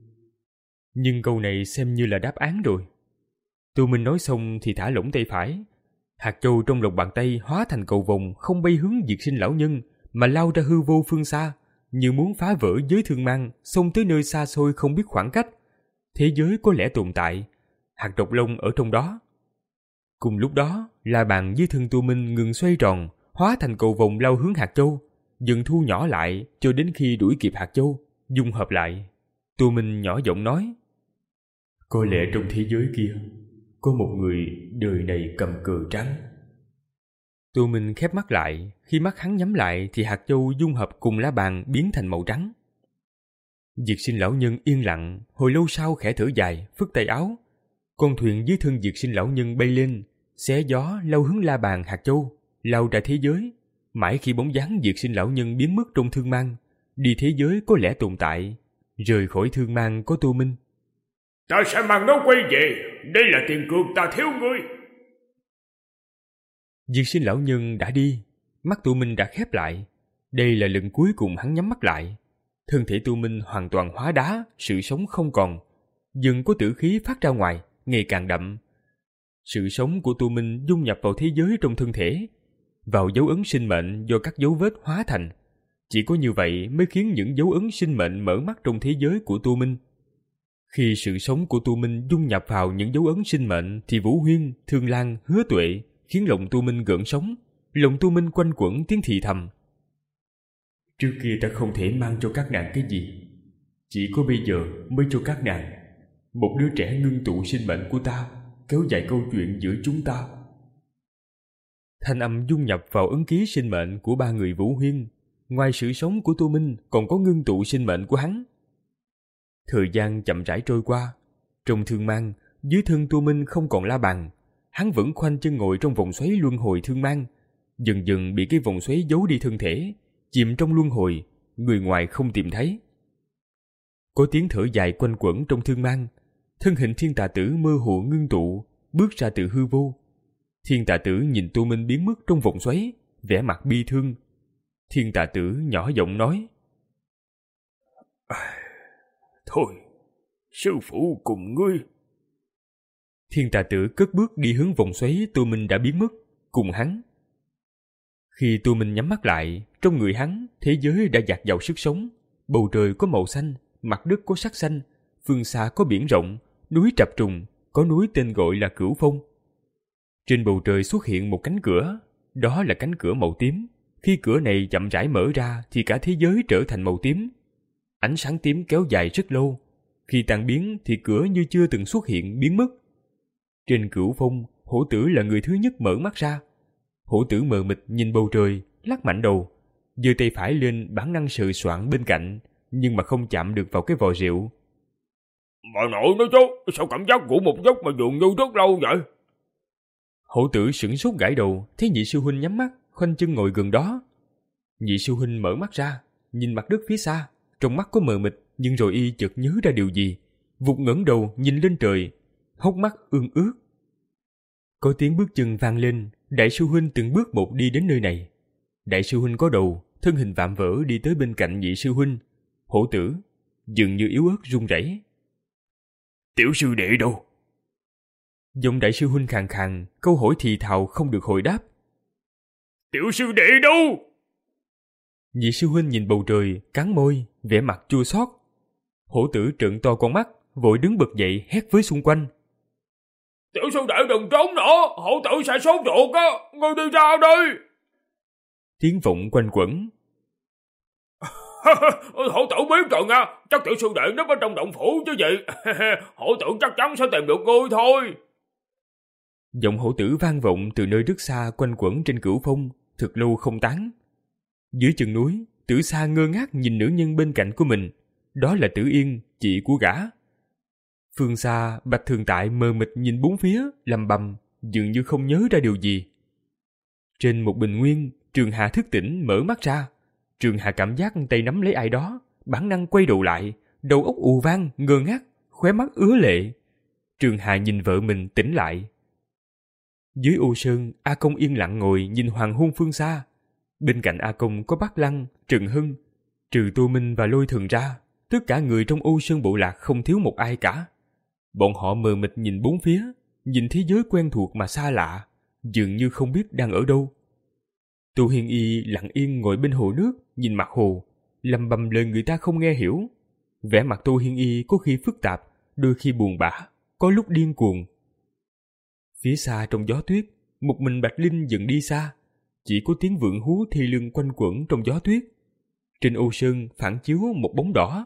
Nhưng câu này xem như là đáp án rồi. Tô Minh nói xong thì thả lỏng tay phải. Hạt châu trong lòng bàn tay hóa thành cầu vồng, không bay hướng Diệt Sinh lão nhân mà lao ra hư vô phương xa, như muốn phá vỡ giới thương mang, xông tới nơi xa xôi không biết khoảng cách. Thế giới có lẽ tồn tại, hạt độc long ở trong đó. Cùng lúc đó, la bàn dưới thân Tô Minh ngừng xoay tròn, hóa thành cầu vồng lao hướng hạt châu, dần thu nhỏ lại cho đến khi đuổi kịp hạt châu, dung hợp lại. Tô Minh nhỏ giọng nói: Có lẽ trong thế giới kia có một người đời này cầm cờ trắng. Tô Minh khép mắt lại, khi mắt hắn nhắm lại thì hạt châu dung hợp cùng lá bàn biến thành màu trắng. Diệt Sinh lão nhân yên lặng, hồi lâu sau khẽ thở dài, phất tay áo. Con thuyền dưới thân Diệt Sinh lão nhân bay lên, xé gió lao hướng la bàn hạt châu, lao ra thế giới. Mãi khi bóng dáng Diệt Sinh lão nhân biến mất trong thương mang, đi thế giới có lẽ tồn tại, rời khỏi thương mang có Tô Minh. Ta sẽ mang nó quay về, đây là tiền cược ta thiếu ngươi. Diệt Sinh lão nhân đã đi, mắt Tô Minh đã khép lại. Đây là lần cuối cùng hắn nhắm mắt lại. Thân thể Tô Minh hoàn toàn hóa đá, sự sống không còn. Dần có tử khí phát ra ngoài, ngày càng đậm. Sự sống của Tô Minh dung nhập vào thế giới trong thân thể, vào dấu ấn sinh mệnh do các dấu vết hóa thành. Chỉ có như vậy mới khiến những dấu ấn sinh mệnh mở mắt trong thế giới của Tô Minh. Khi sự sống của Tô Minh dung nhập vào những dấu ấn sinh mệnh thì Vũ Huyên, Thương Lan, Hứa Tuệ khiến lòng Tô Minh gợn sóng, lòng Tô Minh quanh quẩn tiếng thì thầm. Trước kia ta không thể mang cho các nàng cái gì, chỉ có bây giờ mới cho các nàng. Một đứa trẻ ngưng tụ sinh mệnh của ta, kéo dài câu chuyện giữa chúng ta. Thanh âm dung nhập vào ấn ký sinh mệnh của ba người Vũ Huyên. Ngoài sự sống của Tô Minh còn có ngưng tụ sinh mệnh của hắn. Thời gian chậm rãi trôi qua. Trong thương mang, dưới thân Tô Minh không còn la bàn. Hắn vẫn khoanh chân ngồi trong vòng xoáy luân hồi thương mang. Dần dần bị cái vòng xoáy giấu đi thân thể, chìm trong luân hồi, người ngoài không tìm thấy. Có tiếng thở dài quanh quẩn trong thương mang. Thân hình Thiên Tà Tử mơ hồ ngưng tụ, bước ra từ hư vô. Thiên Tà Tử nhìn Tô Minh biến mất trong vòng xoáy, vẻ mặt bi thương. Thiên Tà Tử nhỏ giọng nói: Thôi, sư phụ cùng ngươi. Thiên Tà Tử cất bước đi hướng vòng xoáy Tô Minh đã biến mất, cùng hắn. Khi Tô Minh nhắm mắt lại, trong người hắn, thế giới đã dạt dào sức sống. Bầu trời có màu xanh, mặt đất có sắc xanh, phương xa có biển rộng, núi trập trùng, có núi tên gọi là Cửu Phong. Trên bầu trời xuất hiện một cánh cửa, đó là cánh cửa màu tím. Khi cửa này chậm rãi mở ra thì cả thế giới trở thành màu tím. Ánh sáng tím kéo dài rất lâu. Khi tan biến thì cửa như chưa từng xuất hiện, biến mất. Trên Cửu Phong, Hổ Tử là người thứ nhất mở mắt ra. Hổ Tử mờ mịt nhìn bầu trời, lắc mạnh đầu, giơ tay phải lên bản năng sờ soạng bên cạnh, nhưng mà không chạm được vào cái vò rượu. Bà nội nói chứ, sao cảm giác ngủ một giấc mà dường như rất lâu vậy? Hổ Tử sửng sốt gãi đầu, thấy nhị sư huynh nhắm mắt, khoanh chân ngồi gần đó. Nhị sư huynh mở mắt ra, nhìn mặt đất phía xa, trong mắt có mờ mịt, nhưng rồi y chợt nhớ ra điều gì, vụt ngẩng đầu nhìn lên trời, hốc mắt ương ướt. Có tiếng bước chân vang lên, đại sư huynh từng bước một đi đến nơi này. Đại sư huynh có đầu, thân hình vạm vỡ đi tới bên cạnh nhị sư huynh. Hổ Tử dường như yếu ớt run rẩy. Tiểu sư đệ đâu? Giọng đại sư huynh khàn khàn, câu hỏi thì thào không được hồi đáp. Tiểu sư đệ đâu? Nhị sư huynh nhìn bầu trời, cắn môi, vẻ mặt chua xót. Hổ Tử trợn to con mắt, vội đứng bật dậy hét với xung quanh. Tiểu sư đệ đừng trốn nữa, Hổ Tử sẽ sốt ruột á, ngươi đi ra đi. Tiếng vọng quanh quẩn. Hổ Tử biết rồi nha, chắc tiểu sư đệ núp ở trong động phủ chứ gì. Hổ Tử chắc chắn sẽ tìm được ngươi thôi. Giọng Hổ Tử vang vọng từ nơi rất xa quanh quẩn trên Cửu Phong, thực lâu không tán. Dưới chân núi, Tử Sa ngơ ngác nhìn nữ nhân bên cạnh của mình, đó là Tử Yên, chị của gã. Phương xa, Bạch Thường Tại mờ mịt nhìn bốn phía, lầm bầm, dường như không nhớ ra điều gì. Trên một bình nguyên, Trường Hà thức tỉnh mở mắt ra. Trường Hà cảm giác tay nắm lấy ai đó, bản năng quay đầu lại, đầu óc ù vang, ngơ ngác, khóe mắt ứa lệ. Trường Hà nhìn vợ mình tỉnh lại. Dưới ô sơn, A Công yên lặng ngồi nhìn hoàng hôn phương xa. Bên cạnh A Công có Bắc Lăng, Trần Hưng. Trừ Tô Minh và Lôi Thường ra, tất cả người trong ô sơn bộ lạc không thiếu một ai cả. Bọn họ mờ mịt nhìn bốn phía, nhìn thế giới quen thuộc mà xa lạ, dường như không biết đang ở đâu. Tô Hiên Y lặng yên ngồi bên hồ nước, nhìn mặt hồ, lầm bầm lời người ta không nghe hiểu. Vẻ mặt Tô Hiên Y có khi phức tạp, đôi khi buồn bã, có lúc điên cuồng. Phía xa trong gió tuyết, một mình Bạch Linh dần đi xa, chỉ có tiếng vượn hú thê lương quanh quẩn trong gió tuyết. Trên ô sơn phản chiếu một bóng đỏ.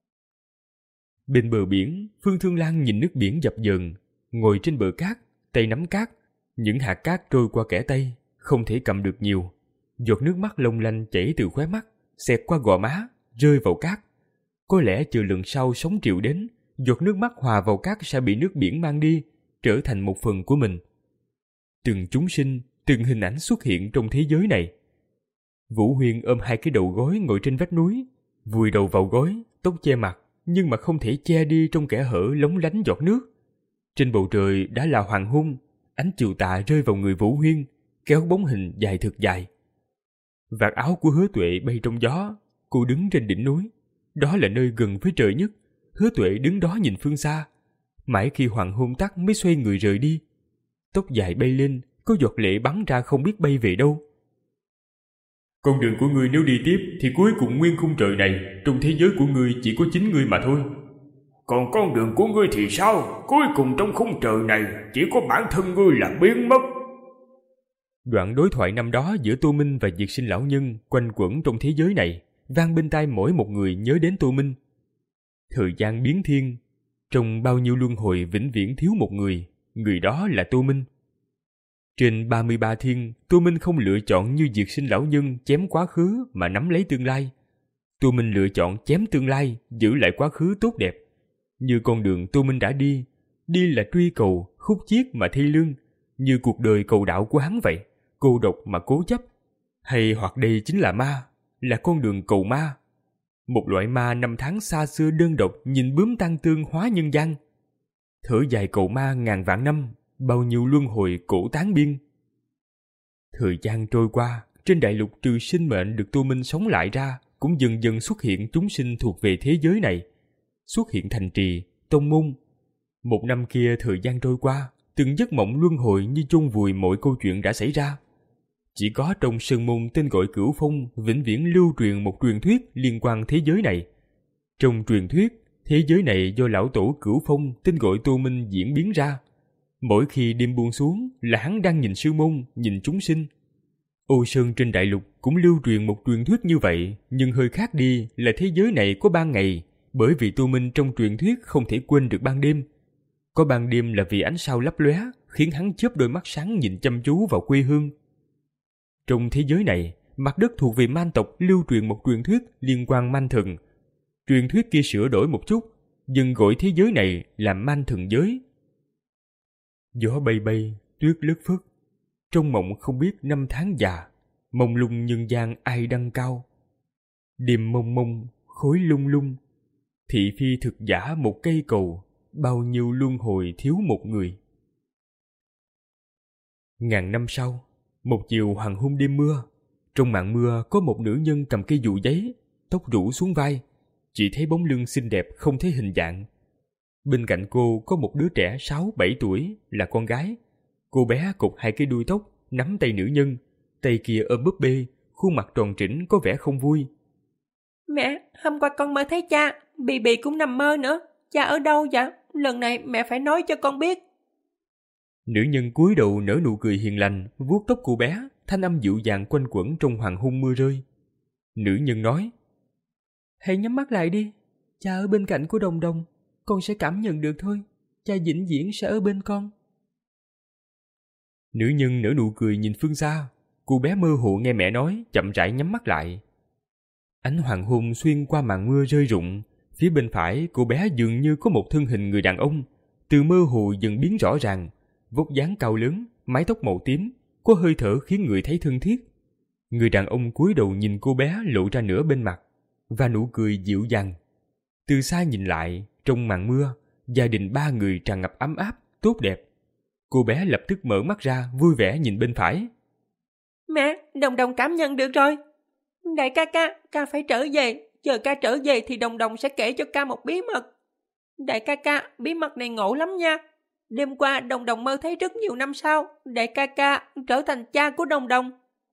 Bên bờ biển, Phương Thương Lan nhìn nước biển dập dờn, ngồi trên bờ cát, tay nắm cát, những hạt cát trôi qua kẽ tay, không thể cầm được nhiều. Giọt nước mắt long lanh chảy từ khóe mắt, xẹt qua gò má, rơi vào cát. Có lẽ chờ lần sau sóng triệu đến, giọt nước mắt hòa vào cát sẽ bị nước biển mang đi, trở thành một phần của mình. Từng chúng sinh, từng hình ảnh xuất hiện trong thế giới này. Vũ Huyên ôm hai cái đầu gối ngồi trên vách núi, vùi đầu vào gối, tóc che mặt, nhưng mà không thể che đi trong kẽ hở lóng lánh giọt nước. Trên bầu trời đã là hoàng hôn, ánh chiều tà rơi vào người Vũ Huyên, kéo bóng hình dài thực dài. Vạt áo của Hứa Tuệ bay trong gió, cô đứng trên đỉnh núi, đó là nơi gần với trời nhất. Hứa Tuệ đứng đó nhìn phương xa, mãi khi hoàng hôn tắt mới xoay người rời đi. Tóc dài bay lên, có giọt lệ bắn ra không biết bay về đâu. Con đường của ngươi nếu đi tiếp thì cuối cùng nguyên khung trời này, trong thế giới của ngươi chỉ có chính ngươi mà thôi. Còn con đường của ngươi thì sao? Cuối cùng trong khung trời này chỉ có bản thân ngươi là biến mất. Đoạn đối thoại năm đó giữa Tô Minh và Diệt Sinh lão nhân quanh quẩn trong thế giới này, vang bên tai mỗi một người nhớ đến Tô Minh. Thời gian biến thiên, trong bao nhiêu luân hồi vĩnh viễn thiếu một người, người đó là Tô Minh. Trên ba mươi ba thiên, Tô Minh không lựa chọn như Diệt Sinh lão nhân chém quá khứ mà nắm lấy tương lai. Tô Minh lựa chọn chém tương lai, giữ lại quá khứ tốt đẹp. Như con đường Tô Minh đã đi, đi là truy cầu, khúc chiết mà thi lương, như cuộc đời cầu đạo của hắn vậy, cô độc mà cố chấp. Hay hoặc đây chính là ma, là con đường cầu ma. Một loại ma năm tháng xa xưa đơn độc nhìn bướm tăng tương hóa nhân gian. Thở dài cầu ma ngàn vạn năm, bao nhiêu luân hồi cổ tán biên. Thời gian trôi qua, trên đại lục trừ sinh mệnh được Tô Minh sống lại ra, cũng dần dần xuất hiện chúng sinh thuộc về thế giới này. Xuất hiện thành trì, tông môn. Một năm kia thời gian trôi qua, từng giấc mộng luân hồi như chôn vùi mọi câu chuyện đã xảy ra. Chỉ có trong sơn môn tên gọi Cửu Phong vĩnh viễn lưu truyền một truyền thuyết liên quan thế giới này. Trong truyền thuyết, thế giới này do lão tổ Cửu Phong tên gọi Tô Minh diễn biến ra. Mỗi khi đêm buông xuống là hắn đang nhìn sư môn, nhìn chúng sinh. Ô Sơn trên đại lục cũng lưu truyền một truyền thuyết như vậy, nhưng hơi khác đi là thế giới này có ban ngày, bởi vì Tô Minh trong truyền thuyết không thể quên được ban đêm. Có ban đêm là vì ánh sao lấp lóe, khiến hắn chớp đôi mắt sáng nhìn chăm chú vào quê hương. Trong thế giới này, mặt đất thuộc về man tộc lưu truyền một truyền thuyết liên quan man thần. Truyền thuyết kia sửa đổi một chút, dần gọi thế giới này là man thần giới. Gió bay bay, tuyết lất phất. Trong mộng không biết năm tháng già, mông lung nhân gian ai đăng cao. Đêm mông mông, khối lung lung, thị phi thực giả một cây cầu, bao nhiêu luân hồi thiếu một người. Ngàn năm sau, một chiều hoàng hôn đêm mưa, trong màn mưa có một nữ nhân cầm cây dù giấy, tóc rủ xuống vai, chỉ thấy bóng lưng xinh đẹp không thấy hình dạng. Bên cạnh cô có một đứa trẻ sáu bảy tuổi là con gái. Cô bé cột hai cái đuôi tóc, nắm tay nữ nhân, tay kia ôm búp bê, khuôn mặt tròn trĩnh có vẻ không vui. Mẹ, hôm qua con mơ thấy cha, Bì Bì cũng nằm mơ nữa. Cha ở đâu vậy? Lần này mẹ phải nói cho con biết. Nữ nhân cúi đầu nở nụ cười hiền lành, vuốt tóc cô bé, thanh âm dịu dàng quanh quẩn trong hoàng hôn mưa rơi. Nữ nhân nói: Hãy nhắm mắt lại đi, cha ở bên cạnh của Đồng Đồng, con sẽ cảm nhận được thôi, cha vĩnh viễn sẽ ở bên con. Nữ nhân nở nụ cười nhìn phương xa, cô bé mơ hồ nghe mẹ nói, chậm rãi nhắm mắt lại. Ánh hoàng hôn xuyên qua màn mưa rơi rụng, phía bên phải cô bé dường như có một thân hình người đàn ông, từ mơ hồ dần biến rõ ràng, vóc dáng cao lớn, mái tóc màu tím, có hơi thở khiến người thấy thân thiết. Người đàn ông cúi đầu nhìn cô bé lộ ra nửa bên mặt, và nụ cười dịu dàng. Từ xa nhìn lại, trong màn mưa, gia đình ba người tràn ngập ấm áp, tốt đẹp. Cô bé lập tức mở mắt ra, vui vẻ nhìn bên phải. Mẹ, Đồng Đồng cảm nhận được rồi. Đại ca ca, ca phải trở về. Chờ ca trở về thì Đồng Đồng sẽ kể cho ca một bí mật. Đại ca ca, bí mật này ngộ lắm nha. Đêm qua Đồng Đồng mơ thấy rất nhiều năm sau, đại ca ca trở thành cha của Đồng Đồng.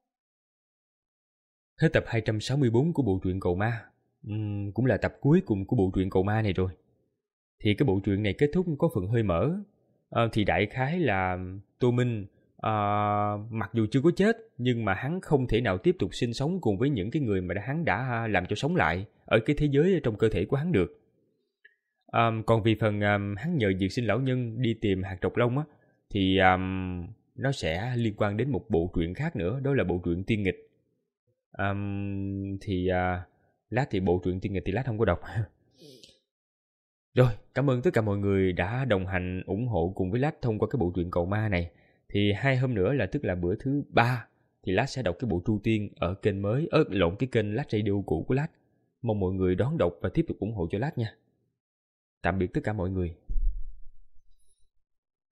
Hết tập hai trăm sáu mươi tư của bộ truyện Cầu Ma. Uhm, cũng là tập cuối cùng của bộ truyện Cầu Ma này rồi. Thì cái bộ truyện này kết thúc có phần hơi mở. À, thì đại khái là Tô Minh à, mặc dù chưa có chết, nhưng mà hắn không thể nào tiếp tục sinh sống cùng với những cái người mà hắn đã làm cho sống lại ở cái thế giới trong cơ thể của hắn được. À, còn vì phần um, hắn nhờ Diệt Sinh lão nhân đi tìm hạt trọc lông á, thì um, nó sẽ liên quan đến một bộ truyện khác nữa, đó là bộ truyện Tiên Nghịch. Um, thì uh, lát thì bộ truyện Tiên Nghịch thì lát không có đọc. Rồi, cảm ơn tất cả mọi người đã đồng hành ủng hộ cùng với lát thông qua cái bộ truyện Cầu Ma này. Thì hai hôm nữa là tức là bữa thứ ba thì lát sẽ đọc cái bộ Tru Tiên ở kênh mới, ớt lộn cái kênh Lát Radio cũ của lát. Mong mọi người đón đọc và tiếp tục ủng hộ cho lát nha. Tạm biệt tất cả mọi người.